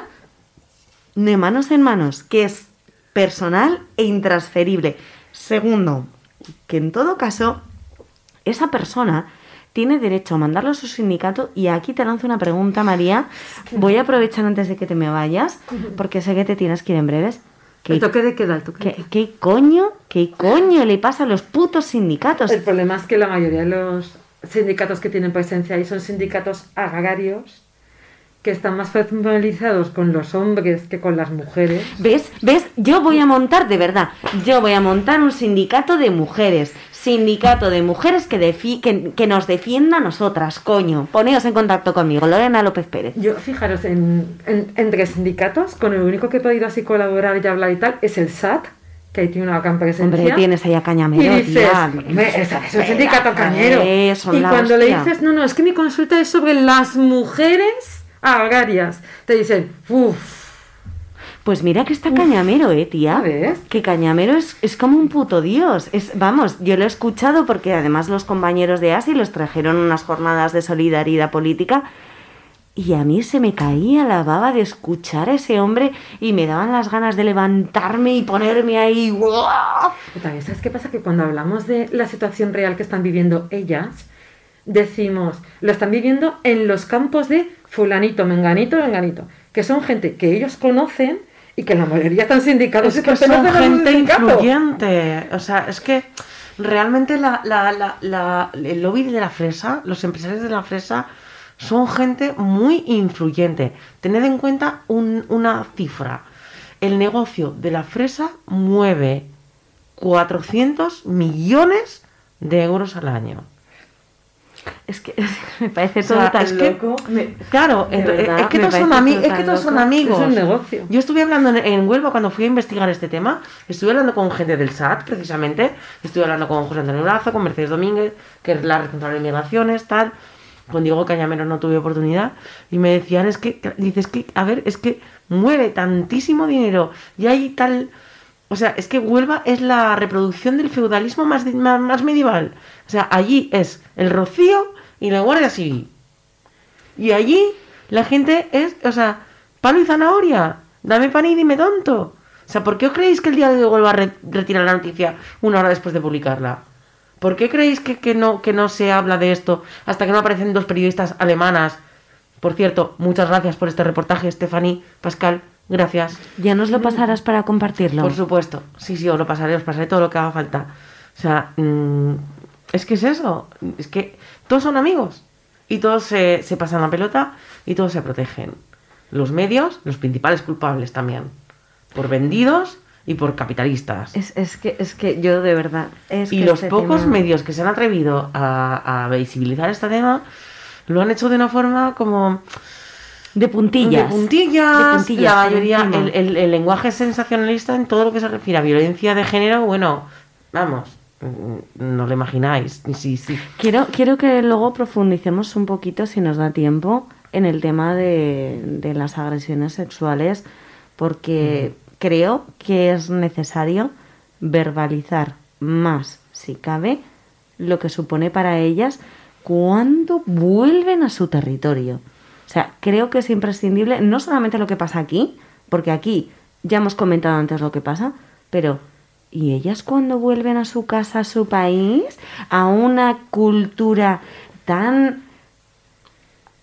B: de manos en manos, que es personal e intransferible. Segundo, que en todo caso, esa persona tiene derecho a mandarlo a su sindicato. Y aquí te lanzo una pregunta, María. Voy a aprovechar antes de que te me vayas, porque sé que te tienes que ir en breves.
C: El toque de queda, el toque de
B: ¿Qué,
C: queda.
B: qué coño le pasa a los putos sindicatos?
C: El problema es que la mayoría de los sindicatos que tienen presencia ahí son sindicatos agrarios que están más familiarizados con los hombres que con las mujeres.
B: ¿Ves? Yo voy a montar, de verdad, yo voy a montar un sindicato de mujeres. Sindicato de mujeres que nos defienda a nosotras, coño. Poneos en contacto conmigo, Lorena López Pérez.
C: Yo, fijaros, entre sindicatos, con el único que he podido así colaborar y hablar y tal, es el SAT, que ahí tiene una gran presencia.
B: Hombre, tienes ahí a Cañamero,
C: Y dices,
B: tía.
C: hombre, es un sindicato cañero.
B: Son
C: Y
B: la
C: cuando le
B: hostia.
C: dices, no, es que mi consulta es sobre las mujeres agrarias, te dicen, uff,
B: Pues mira que está Cañamero, tía.
C: ¿Sabes?
B: Que Cañamero es como un puto dios. Vamos, yo lo he escuchado porque además los compañeros de ASI los trajeron unas jornadas de solidaridad política y a mí se me caía la baba de escuchar a ese hombre y me daban las ganas de levantarme y ponerme ahí. ¡Guau!
C: Y también, ¿sabes qué pasa? Que cuando hablamos de la situación real que están viviendo ellas, decimos, lo están viviendo en los campos de fulanito, menganito, que son gente que ellos conocen y que la mayoría están sindicados.
D: Es
C: y
D: que son
C: pertenecen a un
D: gente
C: sindicato.
D: influyente. O sea, es que realmente el lobby de la fresa, los empresarios de la fresa, son gente muy influyente. Tened en cuenta una cifra. El negocio de la fresa mueve 400 millones de euros al año.
B: Es que me parece
D: O sea,
B: todo tan
D: es que-
B: loco.
D: Claro,
B: De verdad,
D: es que
B: me
D: todos son,
B: parece
D: es
B: todo
D: que
B: tan
D: todos son
B: loco.
D: amigos.
C: Es un negocio.
D: Yo estuve hablando en Huelva cuando fui a investigar este tema. Estuve hablando con gente del SAT, precisamente. Estuve hablando con José Antonio Brazo, con Mercedes Domínguez, que es la responsable de migraciones, tal. Con Diego Cañamero no tuve oportunidad. Y me decían, dices que, a ver, es que mueve tantísimo dinero. Y hay tal... O sea, es que Huelva es la reproducción del feudalismo más medieval. O sea, allí es el Rocío y la Guardia Civil. Y allí la gente es, o sea, palo y zanahoria. Dame pan y dime tonto. O sea, ¿por qué os creéis que el día de hoy Huelva retira la noticia una hora después de publicarla? ¿Por qué creéis que no se habla de esto hasta que no aparecen dos periodistas alemanas? Por cierto, muchas gracias por este reportaje, Stephanie, Pascal, gracias.
B: ¿Ya nos lo pasarás para compartirlo?
D: Por supuesto, sí, os pasaré todo lo que haga falta. O sea, es que es eso, es que todos son amigos y todos se pasan la pelota y todos se protegen. Los medios, los principales culpables también, por vendidos y por capitalistas.
B: Es que yo de verdad...
D: Y los pocos medios que se han atrevido a visibilizar este tema lo han hecho de una forma como...
B: De puntillas.
D: De puntillas, la mayoría,
B: por encima.
D: el lenguaje sensacionalista en todo lo que se refiere a violencia de género, bueno, vamos, no lo imagináis. Sí.
B: Quiero que luego profundicemos un poquito, si nos da tiempo, en el tema de las agresiones sexuales, porque creo que es necesario verbalizar más, si cabe, lo que supone para ellas cuando vuelven a su territorio. O sea, creo que es imprescindible no solamente lo que pasa aquí, porque aquí ya hemos comentado antes lo que pasa, pero ¿y ellas cuando vuelven a su casa, a su país, a una cultura tan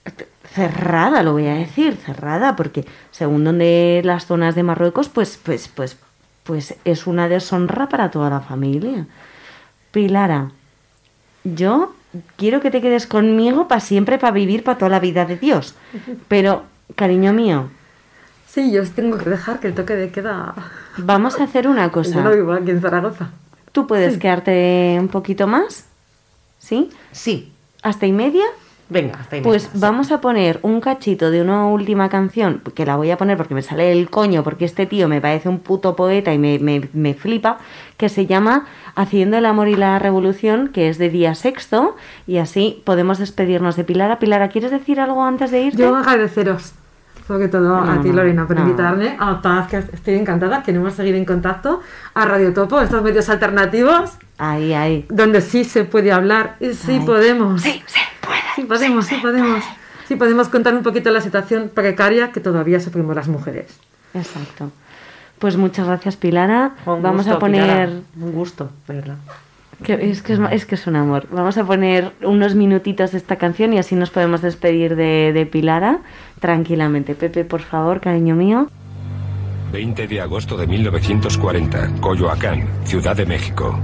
B: cerrada, lo voy a decir, cerrada, porque según donde las zonas de Marruecos, pues es una deshonra para toda la familia. Pilara, yo quiero que te quedes conmigo para siempre, para vivir para toda la vida de Dios. Pero, cariño mío,
C: Sí, yo os tengo que dejar que el toque de queda...
B: vamos a hacer una cosa.
C: Yo no vivo aquí en Zaragoza.
B: ¿Tú puedes quedarte un poquito más? ¿Sí?
D: Sí.
B: ¿Hasta y media?
D: Venga, hasta ahí.
B: Pues vamos a poner un cachito de una última canción, que la voy a poner porque me sale el coño, porque este tío me parece un puto poeta y me flipa, que se llama Haciendo el amor y la revolución, que es de Día Sexto, y así podemos despedirnos de Pilara. Pilara, ¿quieres decir algo antes de irte?
C: Yo agradeceros, sobre todo a ti, Lorena, por
B: no.
C: invitarme, a todas, que estoy encantada, queremos seguir en contacto, a Radio Topo, estos medios alternativos,
B: Ahí.
C: donde sí se puede hablar y sí
B: Ay.
C: podemos.
B: Sí, se puede.
C: Sí podemos contar un poquito la situación precaria que todavía sufrimos las mujeres.
B: Exacto. Pues muchas gracias, Pilara.
D: Un
B: Vamos
D: gusto,
B: a poner...
D: Pilara. Un gusto, de verdad.
B: Es que es un amor. Vamos a poner unos minutitos de esta canción y así nos podemos despedir de Pilara tranquilamente. Pepe, por favor, cariño mío.
G: 20 de agosto de 1940, Coyoacán, Ciudad de México.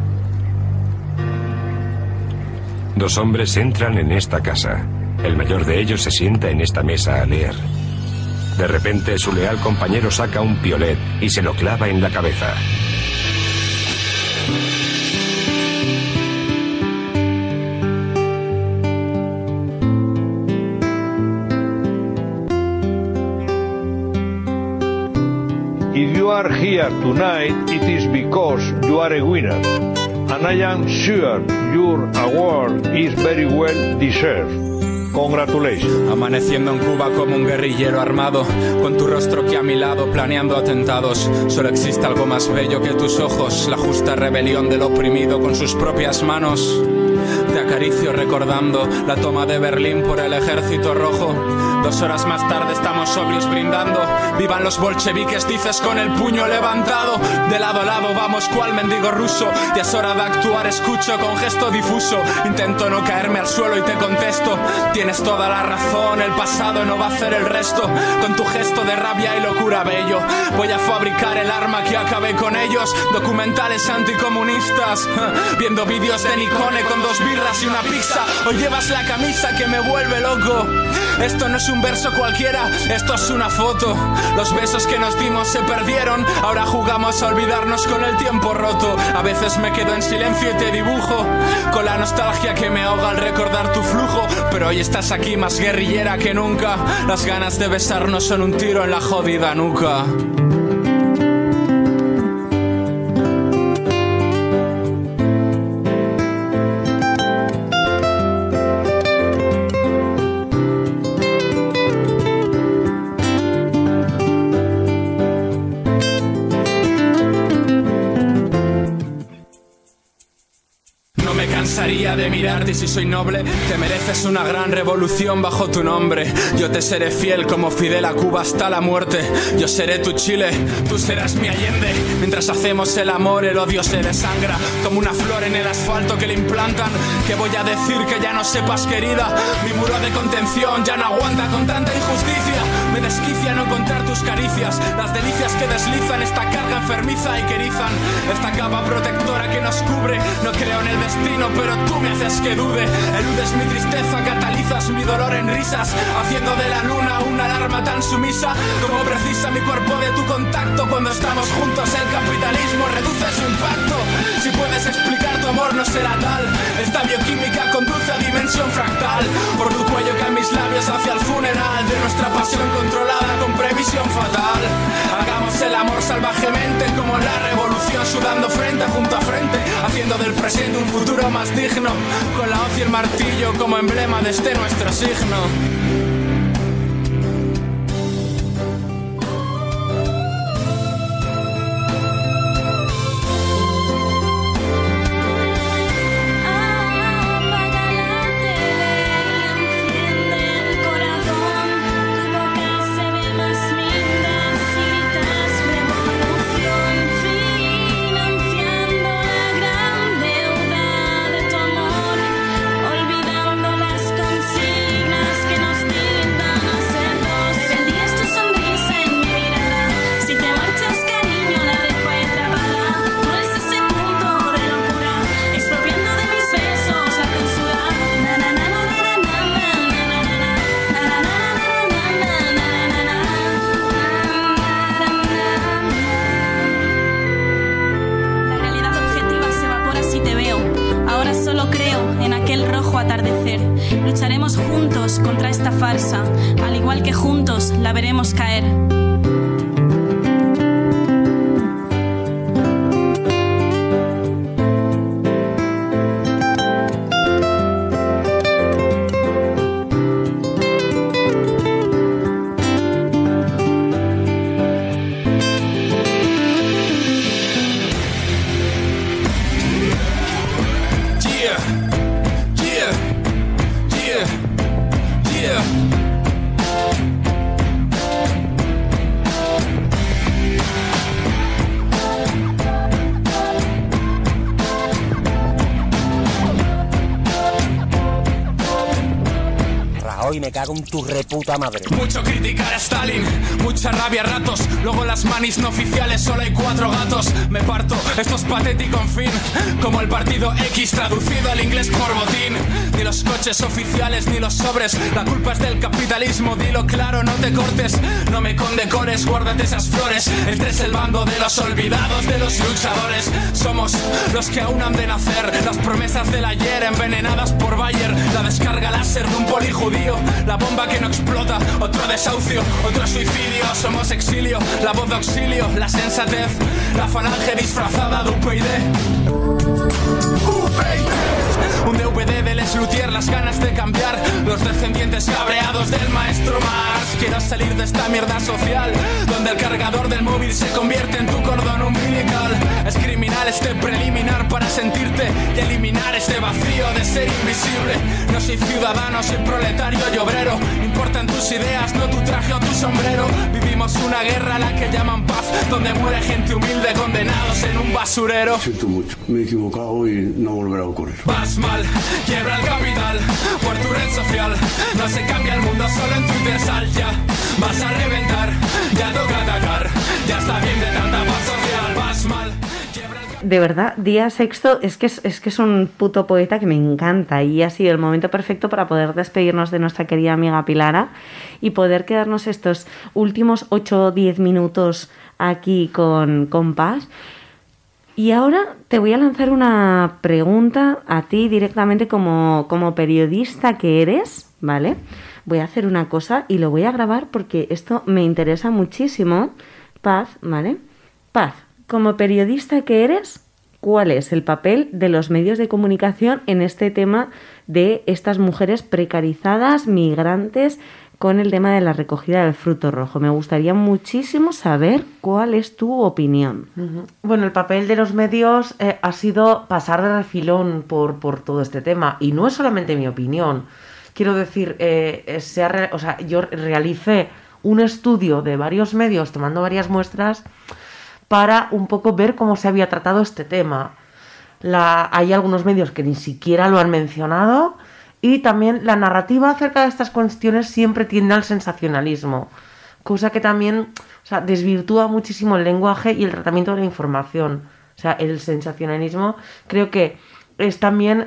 G: Dos hombres entran en esta casa. El mayor de ellos se sienta en esta mesa a leer. De repente, su leal compañero saca un piolet y se lo clava en la cabeza.
H: If you are here tonight, it is because you are a winner. And I am sure your award is very well deserved. Congratulations.
I: Amaneciendo en Cuba como un guerrillero armado, con tu rostro aquí a mi lado, planeando atentados. Solo existe algo más bello que tus ojos, la justa rebelión del oprimido con sus propias manos. Te acaricio recordando la toma de Berlín por el ejército rojo. 2 horas más tarde estamos sobrios brindando. Vivan los bolcheviques, dices con el puño levantado. De lado a lado vamos cual mendigo ruso. Ya es hora de actuar, escucho con gesto difuso. Intento no caerme al suelo y te contesto. Tienes toda la razón, el pasado no va a hacer el resto. Con tu gesto de rabia y locura bello, voy a fabricar el arma que acabe con ellos. Documentales anticomunistas, viendo vídeos de Nikone con 2 birras y una pizza. Hoy llevas la camisa que me vuelve loco. Esto no es un verso cualquiera, esto es una foto. Los besos que nos dimos se perdieron, ahora jugamos a olvidarnos con el tiempo roto. A veces me quedo en silencio y te dibujo, con la nostalgia que me ahoga al recordar tu flujo. Pero hoy estás aquí más guerrillera que nunca. Las ganas de besarnos son un tiro en la jodida nuca. De mirarte y si soy noble, te mereces una gran revolución bajo tu nombre. Yo te seré fiel como Fidel a Cuba hasta la muerte. Yo seré tu Chile, tú serás mi Allende. Mientras hacemos el amor, el odio se desangra como una flor en el asfalto que le implantan. ¿Qué voy a decir que ya no sepas, querida? Mi muro de contención ya no aguanta con tanta injusticia. Me desquicia no encontrar tus caricias, las delicias que deslizan esta carga enfermiza y que erizan esta capa protectora que nos cubre. No creo en el destino, pero tú me haces que dude. Eludes mi tristeza, catalizas mi dolor en risas, haciendo de la luna una alarma tan sumisa como precisa mi cuerpo de tu contacto. Cuando estamos juntos el capitalismo reduce su impacto. Si puedes explicar tu amor no será tal. Esta bioquímica conduce a dimensión fractal. Por tu cuello caen mis labios hacia el funeral de nuestra pasión controlada con previsión fatal. Hagamos el amor salvajemente como la revolución, sudando frente junto a frente, haciendo del presente un futuro más digno, con la hoz y el martillo como emblema de este nuestro signo.
F: Olvidando las consignas que nos dieron.
J: rojo atardecer. Lucharemos juntos contra esta farsa, al igual que juntos la veremos caer.
K: Y me cago en tu reputa madre.
I: Mucho criticar a Stalin, mucha rabia a ratos. Luego las manis no oficiales, solo hay 4 gatos. Me parto, esto es patético en fin. Como el partido X traducido al inglés por botín. Ni los coches oficiales ni los sobres, la culpa es del capitalismo. Dilo claro, no te cortes, no me condecores, guárdate esas flores. Este es el bando de los olvidados, de los luchadores. Somos los que aún han de nacer. Las promesas del ayer envenenadas por Bayer. La descarga láser de un polijudío, la bomba que no explota, otro desahucio, otro suicidio. Somos exilio, la voz de auxilio, la sensatez, la falange disfrazada de UPyD. Un DVD del Slutier, las ganas de cambiar, los descendientes cabreados del maestro Marx. Quiero salir de esta mierda social, donde el cargador del móvil se convierte en tu cordón umbilical. Es criminal este preliminar para sentirte y eliminar este vacío de ser invisible. No soy ciudadano, soy proletario y obrero. Importan tus ideas, no tu traje o tu sombrero. Vivimos una guerra a la que llaman paz, donde muere gente humilde condenados en un basurero.
L: Siento mucho, me he equivocado y no volverá a ocurrir.
I: Vas mal, quiebra el capital por tu red social. No se cambia el mundo, solo en Twitter sal ya. Vas a reventar, ya toca atacar. Ya está bien de tanta paz social. Vas mal.
B: De verdad, Día Sexto es que es un puto poeta que me encanta y ha sido el momento perfecto para poder despedirnos de nuestra querida amiga Pilara y poder quedarnos estos últimos 8 o 10 minutos aquí con Paz. Y ahora te voy a lanzar una pregunta a ti directamente como periodista que eres, ¿vale? Voy a hacer una cosa y lo voy a grabar porque esto me interesa muchísimo. Paz, ¿vale? Paz, como periodista que eres, ¿cuál es el papel de los medios de comunicación en este tema de estas mujeres precarizadas, migrantes, con el tema de la recogida del fruto rojo? Me gustaría muchísimo saber cuál es tu opinión.
D: Bueno, el papel de los medios ha sido pasar de refilón por todo este tema. Y no es solamente mi opinión. Quiero decir, yo realicé un estudio de varios medios tomando varias muestras para un poco ver cómo se había tratado este tema. Hay algunos medios que ni siquiera lo han mencionado y también la narrativa acerca de estas cuestiones siempre tiende al sensacionalismo, cosa que también desvirtúa muchísimo el lenguaje y el tratamiento de la información. O sea, el sensacionalismo creo que es también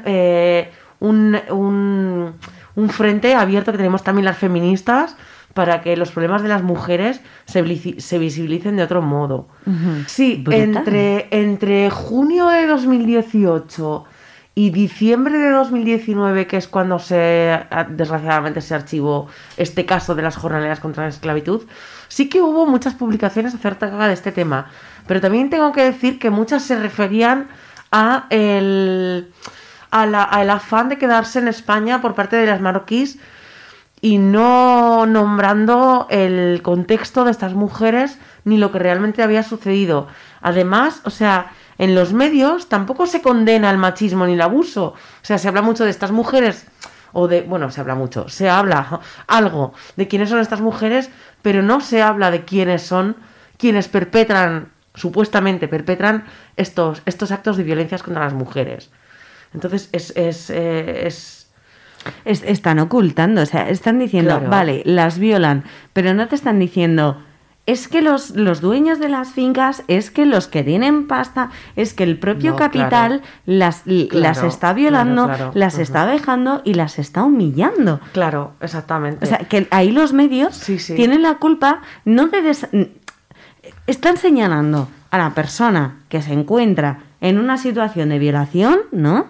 D: un frente abierto que tenemos también las feministas para que los problemas de las mujeres se visibilicen de otro modo. Uh-huh. Sí, entre junio de 2018 y diciembre de 2019, que es cuando desgraciadamente se archivó este caso de las jornaleras contra la esclavitud, sí que hubo muchas publicaciones acerca de este tema. Pero también tengo que decir que muchas se referían al afán de quedarse en España por parte de las marroquíes y no nombrando el contexto de estas mujeres ni lo que realmente había sucedido. Además, en los medios tampoco se condena el machismo ni el abuso. Se habla mucho de estas mujeres, se habla algo de quiénes son estas mujeres, pero no se habla de quiénes son quienes supuestamente perpetran estos actos de violencias contra las mujeres. Entonces
B: están ocultando, están diciendo, claro, vale, las violan, pero no te están diciendo, es que los dueños de las fincas, es que los que tienen pasta, es que el propio capital las está violando, las está vejando y las está humillando.
D: Claro, exactamente.
B: O sea, que ahí los medios tienen la culpa, están señalando a la persona que se encuentra en una situación de violación, ¿no?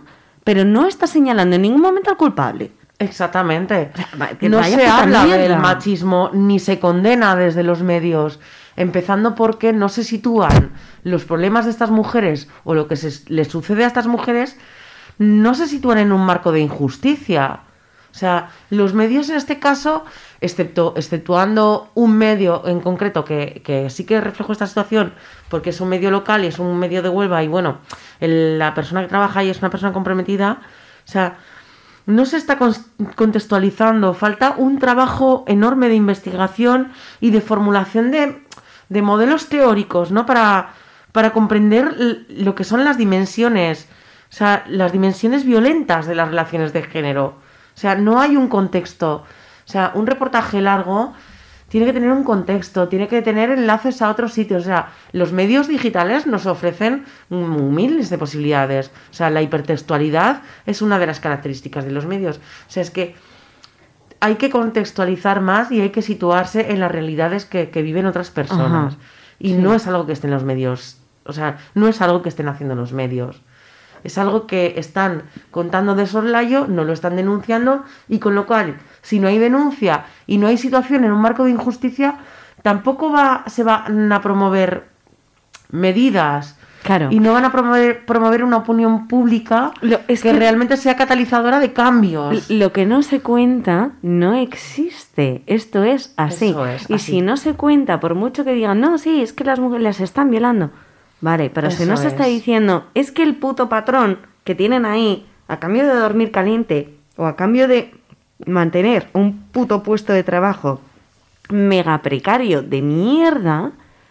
B: pero no está señalando en ningún momento al culpable.
D: Exactamente.
B: Que
D: No
B: vaya
D: se
B: puta
D: habla
B: mierda.
D: del machismo ni se condena desde los medios, empezando porque no se sitúan los problemas de estas mujeres o lo que les sucede a estas mujeres, no se sitúan en un marco de injusticia. O sea, los medios en este caso, exceptuando un medio en concreto que sí que reflejó esta situación, porque es un medio local y es un medio de Huelva y bueno, la persona que trabaja ahí es una persona comprometida, o sea, no se está contextualizando, falta un trabajo enorme de investigación y de formulación de modelos teóricos, ¿no? Para comprender lo que son las dimensiones, o sea, las dimensiones violentas de las relaciones de género. O sea, no hay un contexto. O sea, un reportaje largo tiene que tener un contexto, tiene que tener enlaces a otros sitios. O sea, los medios digitales nos ofrecen miles de posibilidades. O sea, la hipertextualidad es una de las características de los medios. O sea, es que hay que contextualizar más y hay que situarse en las realidades que viven otras personas.
B: Ajá,
D: y
B: sí.
D: no es algo que esté en los medios. O sea, no es algo que estén haciendo los medios. Es algo que están contando de soslayo, no lo están denunciando y con lo cual, si no hay denuncia y no hay situación en un marco de injusticia, tampoco se van a promover medidas.
B: Claro.
D: Y no van a promover una opinión pública que realmente sea catalizadora de cambios.
B: Lo que no se cuenta no existe. Esto es así.
D: Eso es
B: y
D: así.
B: si no se cuenta, por mucho que digan, no, sí, es que las mujeres las están violando. Vale, pero si no
D: Eso
B: se está
D: es.
B: diciendo, es que el puto patrón que tienen ahí, a cambio de dormir caliente o a cambio de mantener un puto puesto de trabajo mega precario de mierda,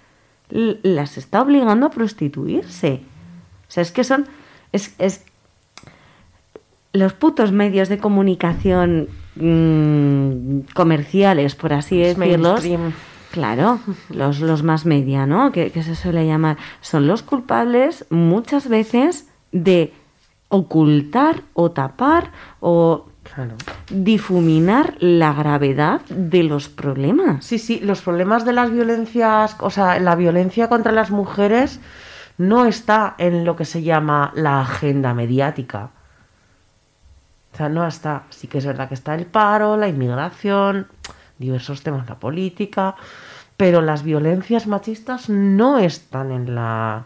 B: las está obligando a prostituirse. O sea, es que son... Es los putos medios de comunicación comerciales, por así decirlos,
D: Mainstream.
B: claro, los más media, ¿no? Que se suele llamar, son los culpables muchas veces de ocultar o tapar o
D: Claro.
B: difuminar la gravedad de los problemas.
D: Sí, sí, los problemas de las violencias, o sea, la violencia contra las mujeres no está en lo que se llama la agenda mediática. O sea, no está. Sí que es verdad que está el paro, la inmigración, diversos temas, la política, pero las violencias machistas no están en la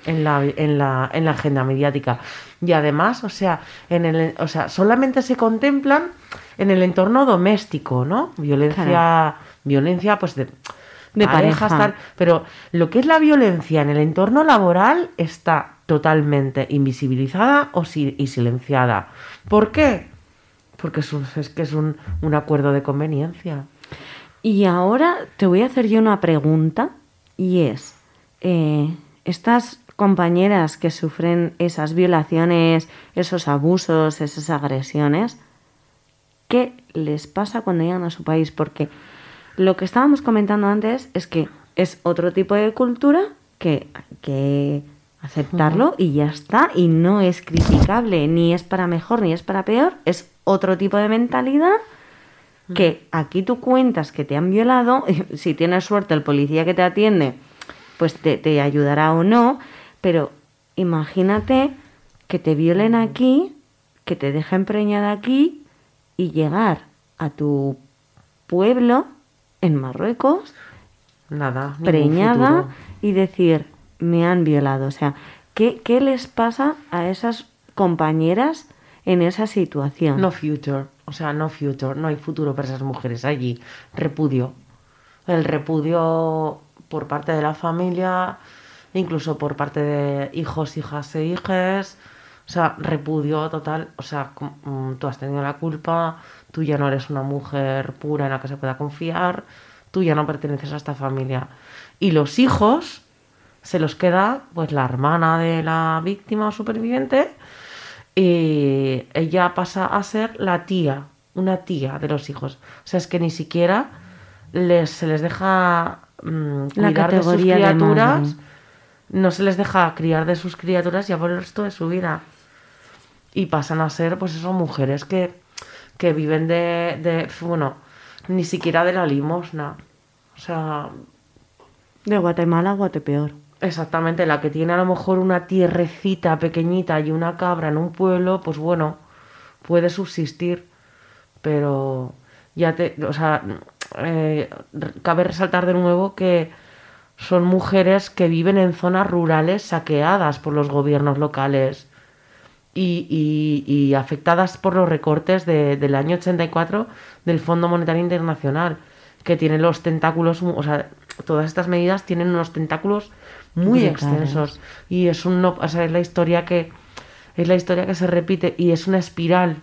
D: agenda mediática. Y además, o sea, solamente se contemplan en el entorno doméstico, ¿no? Violencia pues de parejas,
B: pareja.
D: tal. Pero lo que es la violencia en el entorno laboral está totalmente invisibilizada y silenciada. ¿Por qué? Porque es un acuerdo de conveniencia.
B: Y ahora te voy a hacer yo una pregunta y es, estas compañeras que sufren esas violaciones, esos abusos, esas agresiones, ¿qué les pasa cuando llegan a su país? Porque lo que estábamos comentando antes es que es otro tipo de cultura que aceptarlo y ya está, y no es criticable, ni es para mejor ni es para peor, es otro tipo de mentalidad que aquí tú cuentas que te han violado, si tienes suerte el policía que te atiende pues te ayudará o no, pero imagínate que te violen aquí, que te dejen preñada aquí y llegar a tu pueblo en Marruecos
D: Nada, ningún
B: preñada
D: futuro.
B: y decir, me han violado. O sea, ¿qué les pasa a esas compañeras en esa situación?
D: No future, o sea, no future, no hay futuro para esas mujeres allí. Repudio. El repudio por parte de la familia, incluso por parte de hijos, hijas e hijes. O sea, repudio total. O sea, tú has tenido la culpa, tú ya no eres una mujer pura en la que se pueda confiar, tú ya no perteneces a esta familia. Y los hijos se los queda pues la hermana de la víctima o superviviente, y ella pasa a ser la tía, una tía de los hijos. O sea, es que ni siquiera se les deja cuidar de sus
B: categoría de
D: criaturas,
B: madre.
D: no se les deja criar de sus criaturas ya por el resto de su vida. Y pasan a ser, pues eso, mujeres que viven bueno, ni siquiera de la limosna. O sea,
B: De Guatemala a Guatepeor.
D: Exactamente, la que tiene a lo mejor una tierrecita pequeñita y una cabra en un pueblo, pues bueno, puede subsistir, pero cabe resaltar de nuevo que son mujeres que viven en zonas rurales saqueadas por los gobiernos locales y afectadas por los recortes del año 84 del Fondo Monetario Internacional, que tiene los tentáculos, o sea, todas estas medidas tienen unos tentáculos muy
B: Brutales.
D: extensos, y es es la historia que se repite, y es una espiral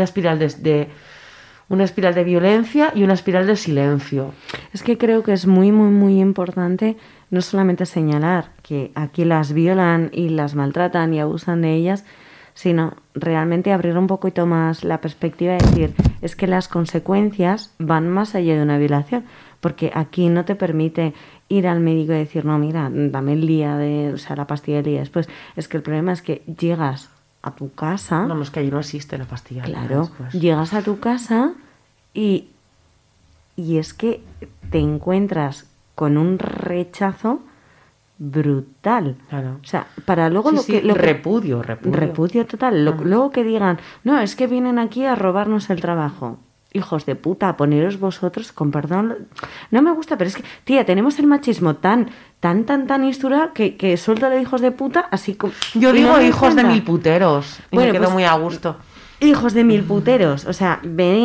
D: de violencia y una espiral de silencio.
B: Es que creo que es muy, muy, muy importante no solamente señalar que aquí las violan y las maltratan y abusan de ellas, sino realmente abrir un poquito más la perspectiva y decir, es que las consecuencias van más allá de una violación, porque aquí no te permite ir al médico y decir, no, mira, dame el día la pastilla del día después. Es que el problema es que llegas a tu casa.
D: No, es que ahí no existe la pastilla.
B: Claro,
D: después.
B: Llegas a tu casa y es que te encuentras con un rechazo brutal.
D: Claro.
B: O sea, para luego
D: repudio
B: total. Luego que digan, no, es que vienen aquí a robarnos el trabajo. Hijos de puta, poneros vosotros, con perdón. No me gusta, pero es que, tía, tenemos el machismo tan instaurado que suéltale hijos de puta, así como...
D: Yo digo
B: no
D: hijos de
B: encanta.
D: mil puteros. Y
B: Bueno,
D: me quedo
B: pues,
D: muy a gusto.
B: Hijos de mil puteros. O sea,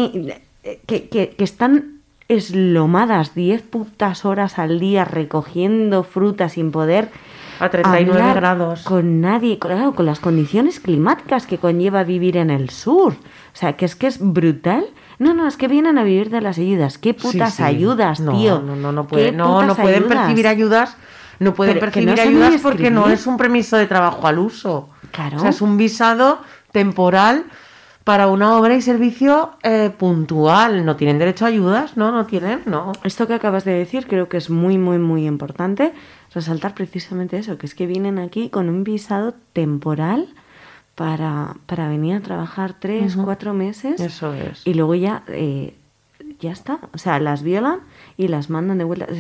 B: que están eslomadas 10 putas horas al día recogiendo fruta sin poder...
D: A 39
B: hablar
D: grados.
B: Con nadie, claro, con las condiciones climáticas que conlleva vivir en el sur. O sea, que es brutal. No, es que vienen a vivir de las ayudas. ¿Qué putas ayudas, tío?
D: No pueden percibir ayudas. No pueden percibir ayudas porque no es un permiso de trabajo al uso.
B: Claro.
D: O sea, es un visado temporal para una obra y servicio puntual. No tienen derecho a ayudas, no tienen.
B: Esto que acabas de decir creo que es muy, muy, muy importante resaltar precisamente eso, que es que vienen aquí con un visado temporal para venir a trabajar 3, 4 meses.
D: Eso es.
B: Y luego ya está. O sea, las violan y las mandan de vuelta.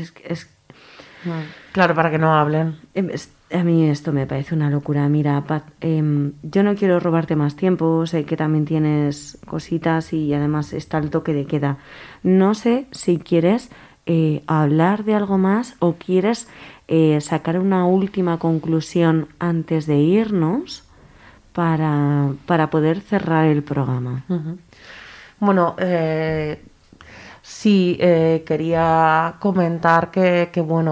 D: Claro, para que no hablen.
B: A mí esto me parece una locura. Mira, Pat, yo no quiero robarte más tiempo. Sé que también tienes cositas y además está el toque de queda. No sé si quieres hablar de algo más o quieres sacar una última conclusión antes de irnos para poder cerrar el programa.
D: Uh-huh. Bueno, sí, quería comentar que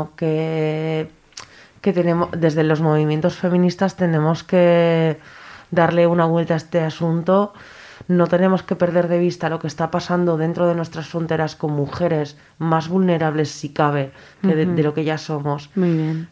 D: tenemos, desde los movimientos feministas tenemos que darle una vuelta a este asunto. No tenemos que perder de vista lo que está pasando dentro de nuestras fronteras con mujeres más vulnerables, si cabe, que de lo que ya somos.
B: Muy bien.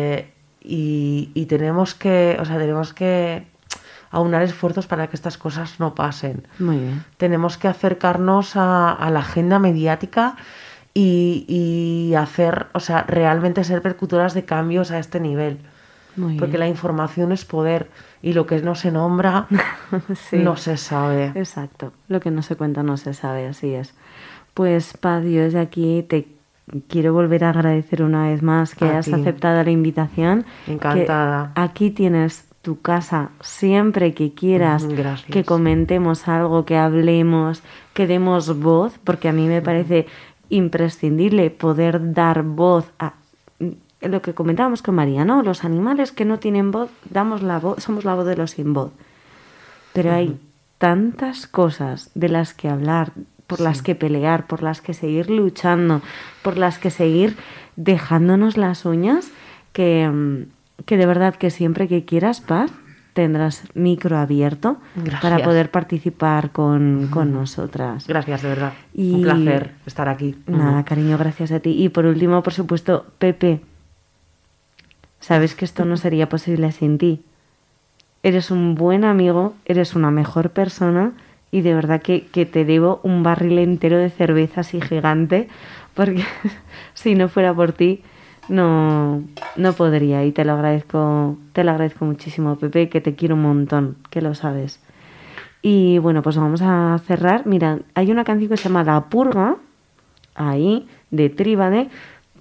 D: Y tenemos que aunar esfuerzos para que estas cosas no pasen.
B: Muy bien.
D: Tenemos que acercarnos a la agenda mediática y hacer, realmente ser percutoras de cambios a este nivel.
B: Muy
D: porque
B: bien.
D: La información es poder y lo que no se nombra
B: Sí.
D: no se sabe.
B: Exacto. Lo que no se cuenta no se sabe, así es. Pues, Paz, yo desde aquí te quiero volver a agradecer una vez más que
D: A
B: hayas
D: ti.
B: aceptado la invitación.
D: Encantada.
B: Que aquí tienes tu casa siempre que quieras.
D: Gracias.
B: Que comentemos algo, que hablemos, que demos voz, porque a mí me parece imprescindible poder dar voz a lo que comentábamos con María, ¿no? Los animales que no tienen voz, damos la voz, somos la voz de los sin voz. Pero hay tantas cosas de las que hablar, por las que pelear, por las que seguir luchando, por las que seguir dejándonos las uñas, que de verdad que siempre que quieras, Paz, tendrás micro abierto.
D: Gracias.
B: Para poder participar con nosotras.
D: Gracias, de verdad.
B: Y
D: un placer estar aquí.
B: Nada, cariño, gracias a ti. Y por último, por supuesto, Pepe, sabes que esto no sería posible sin ti. Eres un buen amigo, eres una mejor persona y de verdad que te debo un barril entero de cerveza así gigante, porque si no fuera por ti no podría, y te lo agradezco muchísimo, Pepe, que te quiero un montón, que lo sabes. Y bueno, pues vamos a cerrar. Mira, hay una canción que se llama La Purga, ahí, de Tríbade,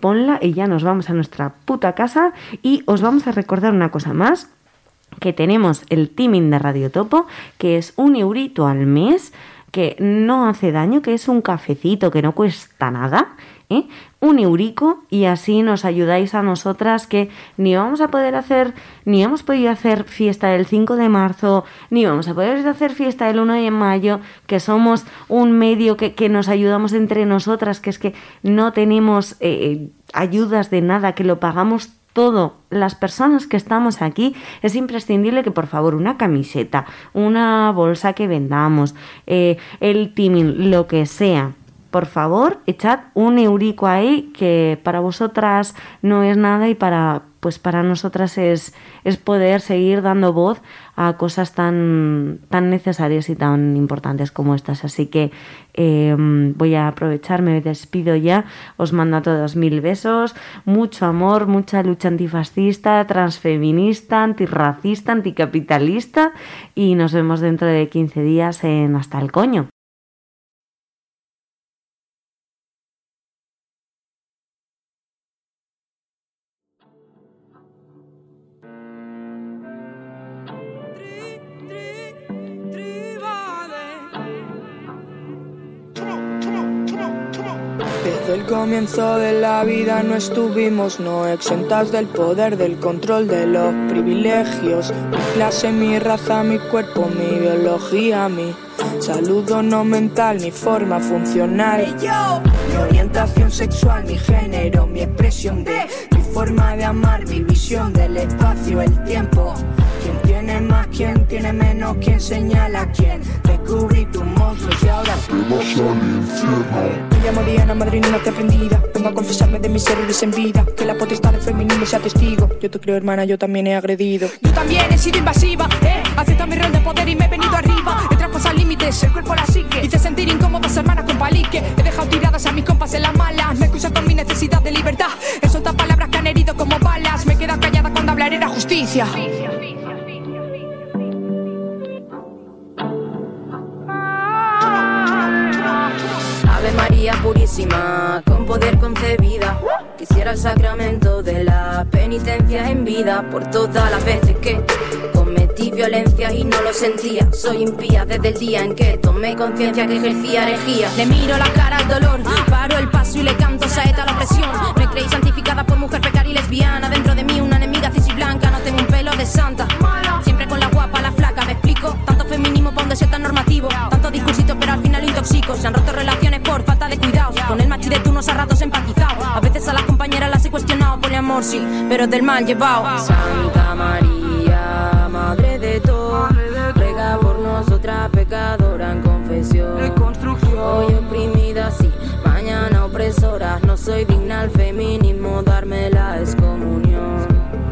B: ponla y ya nos vamos a nuestra puta casa. Y os vamos a recordar una cosa más, que tenemos el teaming de Radio Topo, que es 1 eurito al mes, que no hace daño, que es un cafecito que no cuesta nada, 1 eurico, y así nos ayudáis a nosotras, que ni hemos podido hacer fiesta del 5 de marzo, ni vamos a poder hacer fiesta del 1 de mayo, que somos un medio que nos ayudamos entre nosotras, que es que no tenemos ayudas de nada, que lo pagamos todo. Las personas que estamos aquí, es imprescindible que por favor una camiseta, una bolsa que vendamos, el teaming, lo que sea, por favor, echad 1 eurico ahí, que para vosotras no es nada, y para nosotras es poder seguir dando voz a cosas tan necesarias y tan importantes como estas. Así que voy a aprovechar, me despido ya, os mando a todos 1000 besos, mucho amor, mucha lucha antifascista, transfeminista, antirracista, anticapitalista, y nos vemos dentro de 15 días en Hasta el Coño.
M: Desde el comienzo de la vida no estuvimos no exentas del poder, del control de los privilegios. Mi clase, mi raza, mi cuerpo, mi biología, mi salud no mental, mi forma funcional, mi orientación sexual, mi género, mi expresión de mi forma de amar, mi visión del espacio, el tiempo. ¿Quién tiene más, quién tiene menos, quién señala a quién? Descubrí tus monstruos y ahora te vas al infierno. Me llamo Diana, madrina que aprendida. Vengo a confesarme de mis errores en vida, que la potestad del feminismo sea testigo. Yo te creo, hermana, yo también he agredido. Yo también he sido invasiva, acepto mi rol de poder y me he venido arriba. He traspasado límites, el cuerpo la psique. Hice sentir incómodas hermanas con palique. He dejado tiradas a mis compas en las malas. Me excuso con mi necesidad de libertad. He soltado palabras que han herido como balas. Me he quedado callada cuando hablar era justicia. Ave María purísima, con poder concebida. Quisiera el sacramento de la penitencia en vida por todas las veces que cometí violencia y no lo sentía. Soy impía desde el día en que tomé conciencia que ejercía herejía. Le miro la cara al dolor, paro el paso y le canto saeta a la opresión. Me creí santificada por mujer precaria y lesbiana. Dentro de mí una enemiga cis y blanca. No tengo un pelo de santa, siempre con la guapa, la flaca. Me explico, tanto feminismo pa' un deseo tan normativo. Tanto discursito pero al final lo intoxico. Se han roto relaciones por falta de cuidados. Con el machi de turnos a ratos empatizado. A veces a las compañeras las he cuestionado. Poliamor sí, pero del mal llevado. Santa María, madre de todo, ruega por nosotras pecadora en confesión. Hoy oprimida sí, mañana opresora. No soy digna al feminismo, darme la excomunión.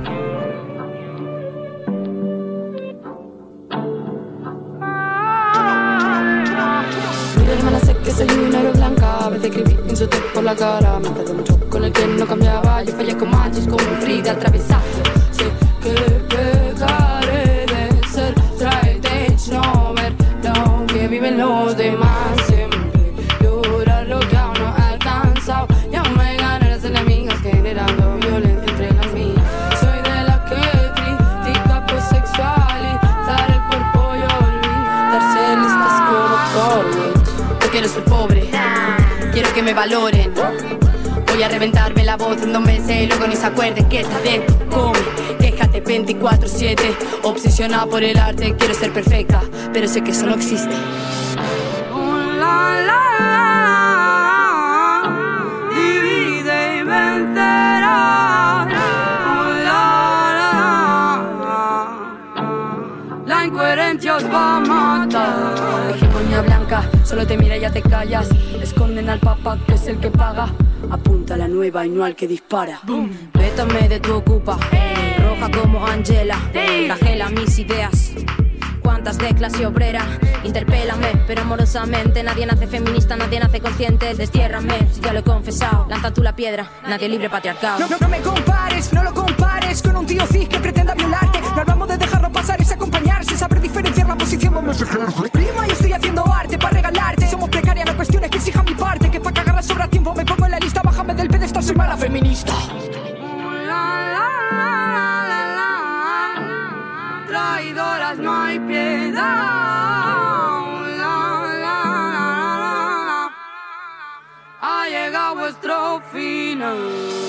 M: Mi hermana sé que soy una héroe blanca. A veces escribí insultos por la cara. Me tardé mucho con el que no cambiaba. Yo fallé con machos como un Frida atravesado. Sé que pecaré de ser straight edge, no ver lo que viven los demás. Siempre llorar lo que aún no he alcanzado. Ya me gané las enemigas generando violencia entre las mías. Soy de la que critica por sexualizar el cuerpo y olvidarse listas como Corwin. No quiero ser pobre, quiero que me valoren. Voy a reventarme la voz en 2 meses y luego ni se acuerden que está dentro. Come, quéjate 24/7. Obsesionada por el arte, quiero ser perfecta, pero sé que eso no existe. Divide y vencerás. La incoherencia os va a matar. Hegemonía blanca, solo te mira y ya te callas. Esconden al papa que es el que paga. Apunta a la nueva y no al que dispara. Boom. Vétame de tu ocupa, roja como Angela. Flagela mis ideas. Cuántas de clase obrera, interpélame, pero amorosamente. Nadie nace feminista, nadie nace consciente. Destiérrame, si ya lo he confesado. Lanza tú la piedra, nadie libre patriarcado. No me compares, no lo compares con un tío cis que pretenda violarte. No hablamos de dejarlo pasar, es acompañarse. Saber diferenciar la posición, vamos a ejercer. Prima, yo estoy haciendo arte para regalarte. Somos precarias, no cuestiones que exijan mi parte. Que pa' cagarla sobra tiempo, me pongo en la lista, bájame del pedestal.
N: soy mala feminista.
O: Traidoras no hay piedad. Ha llegado vuestro final.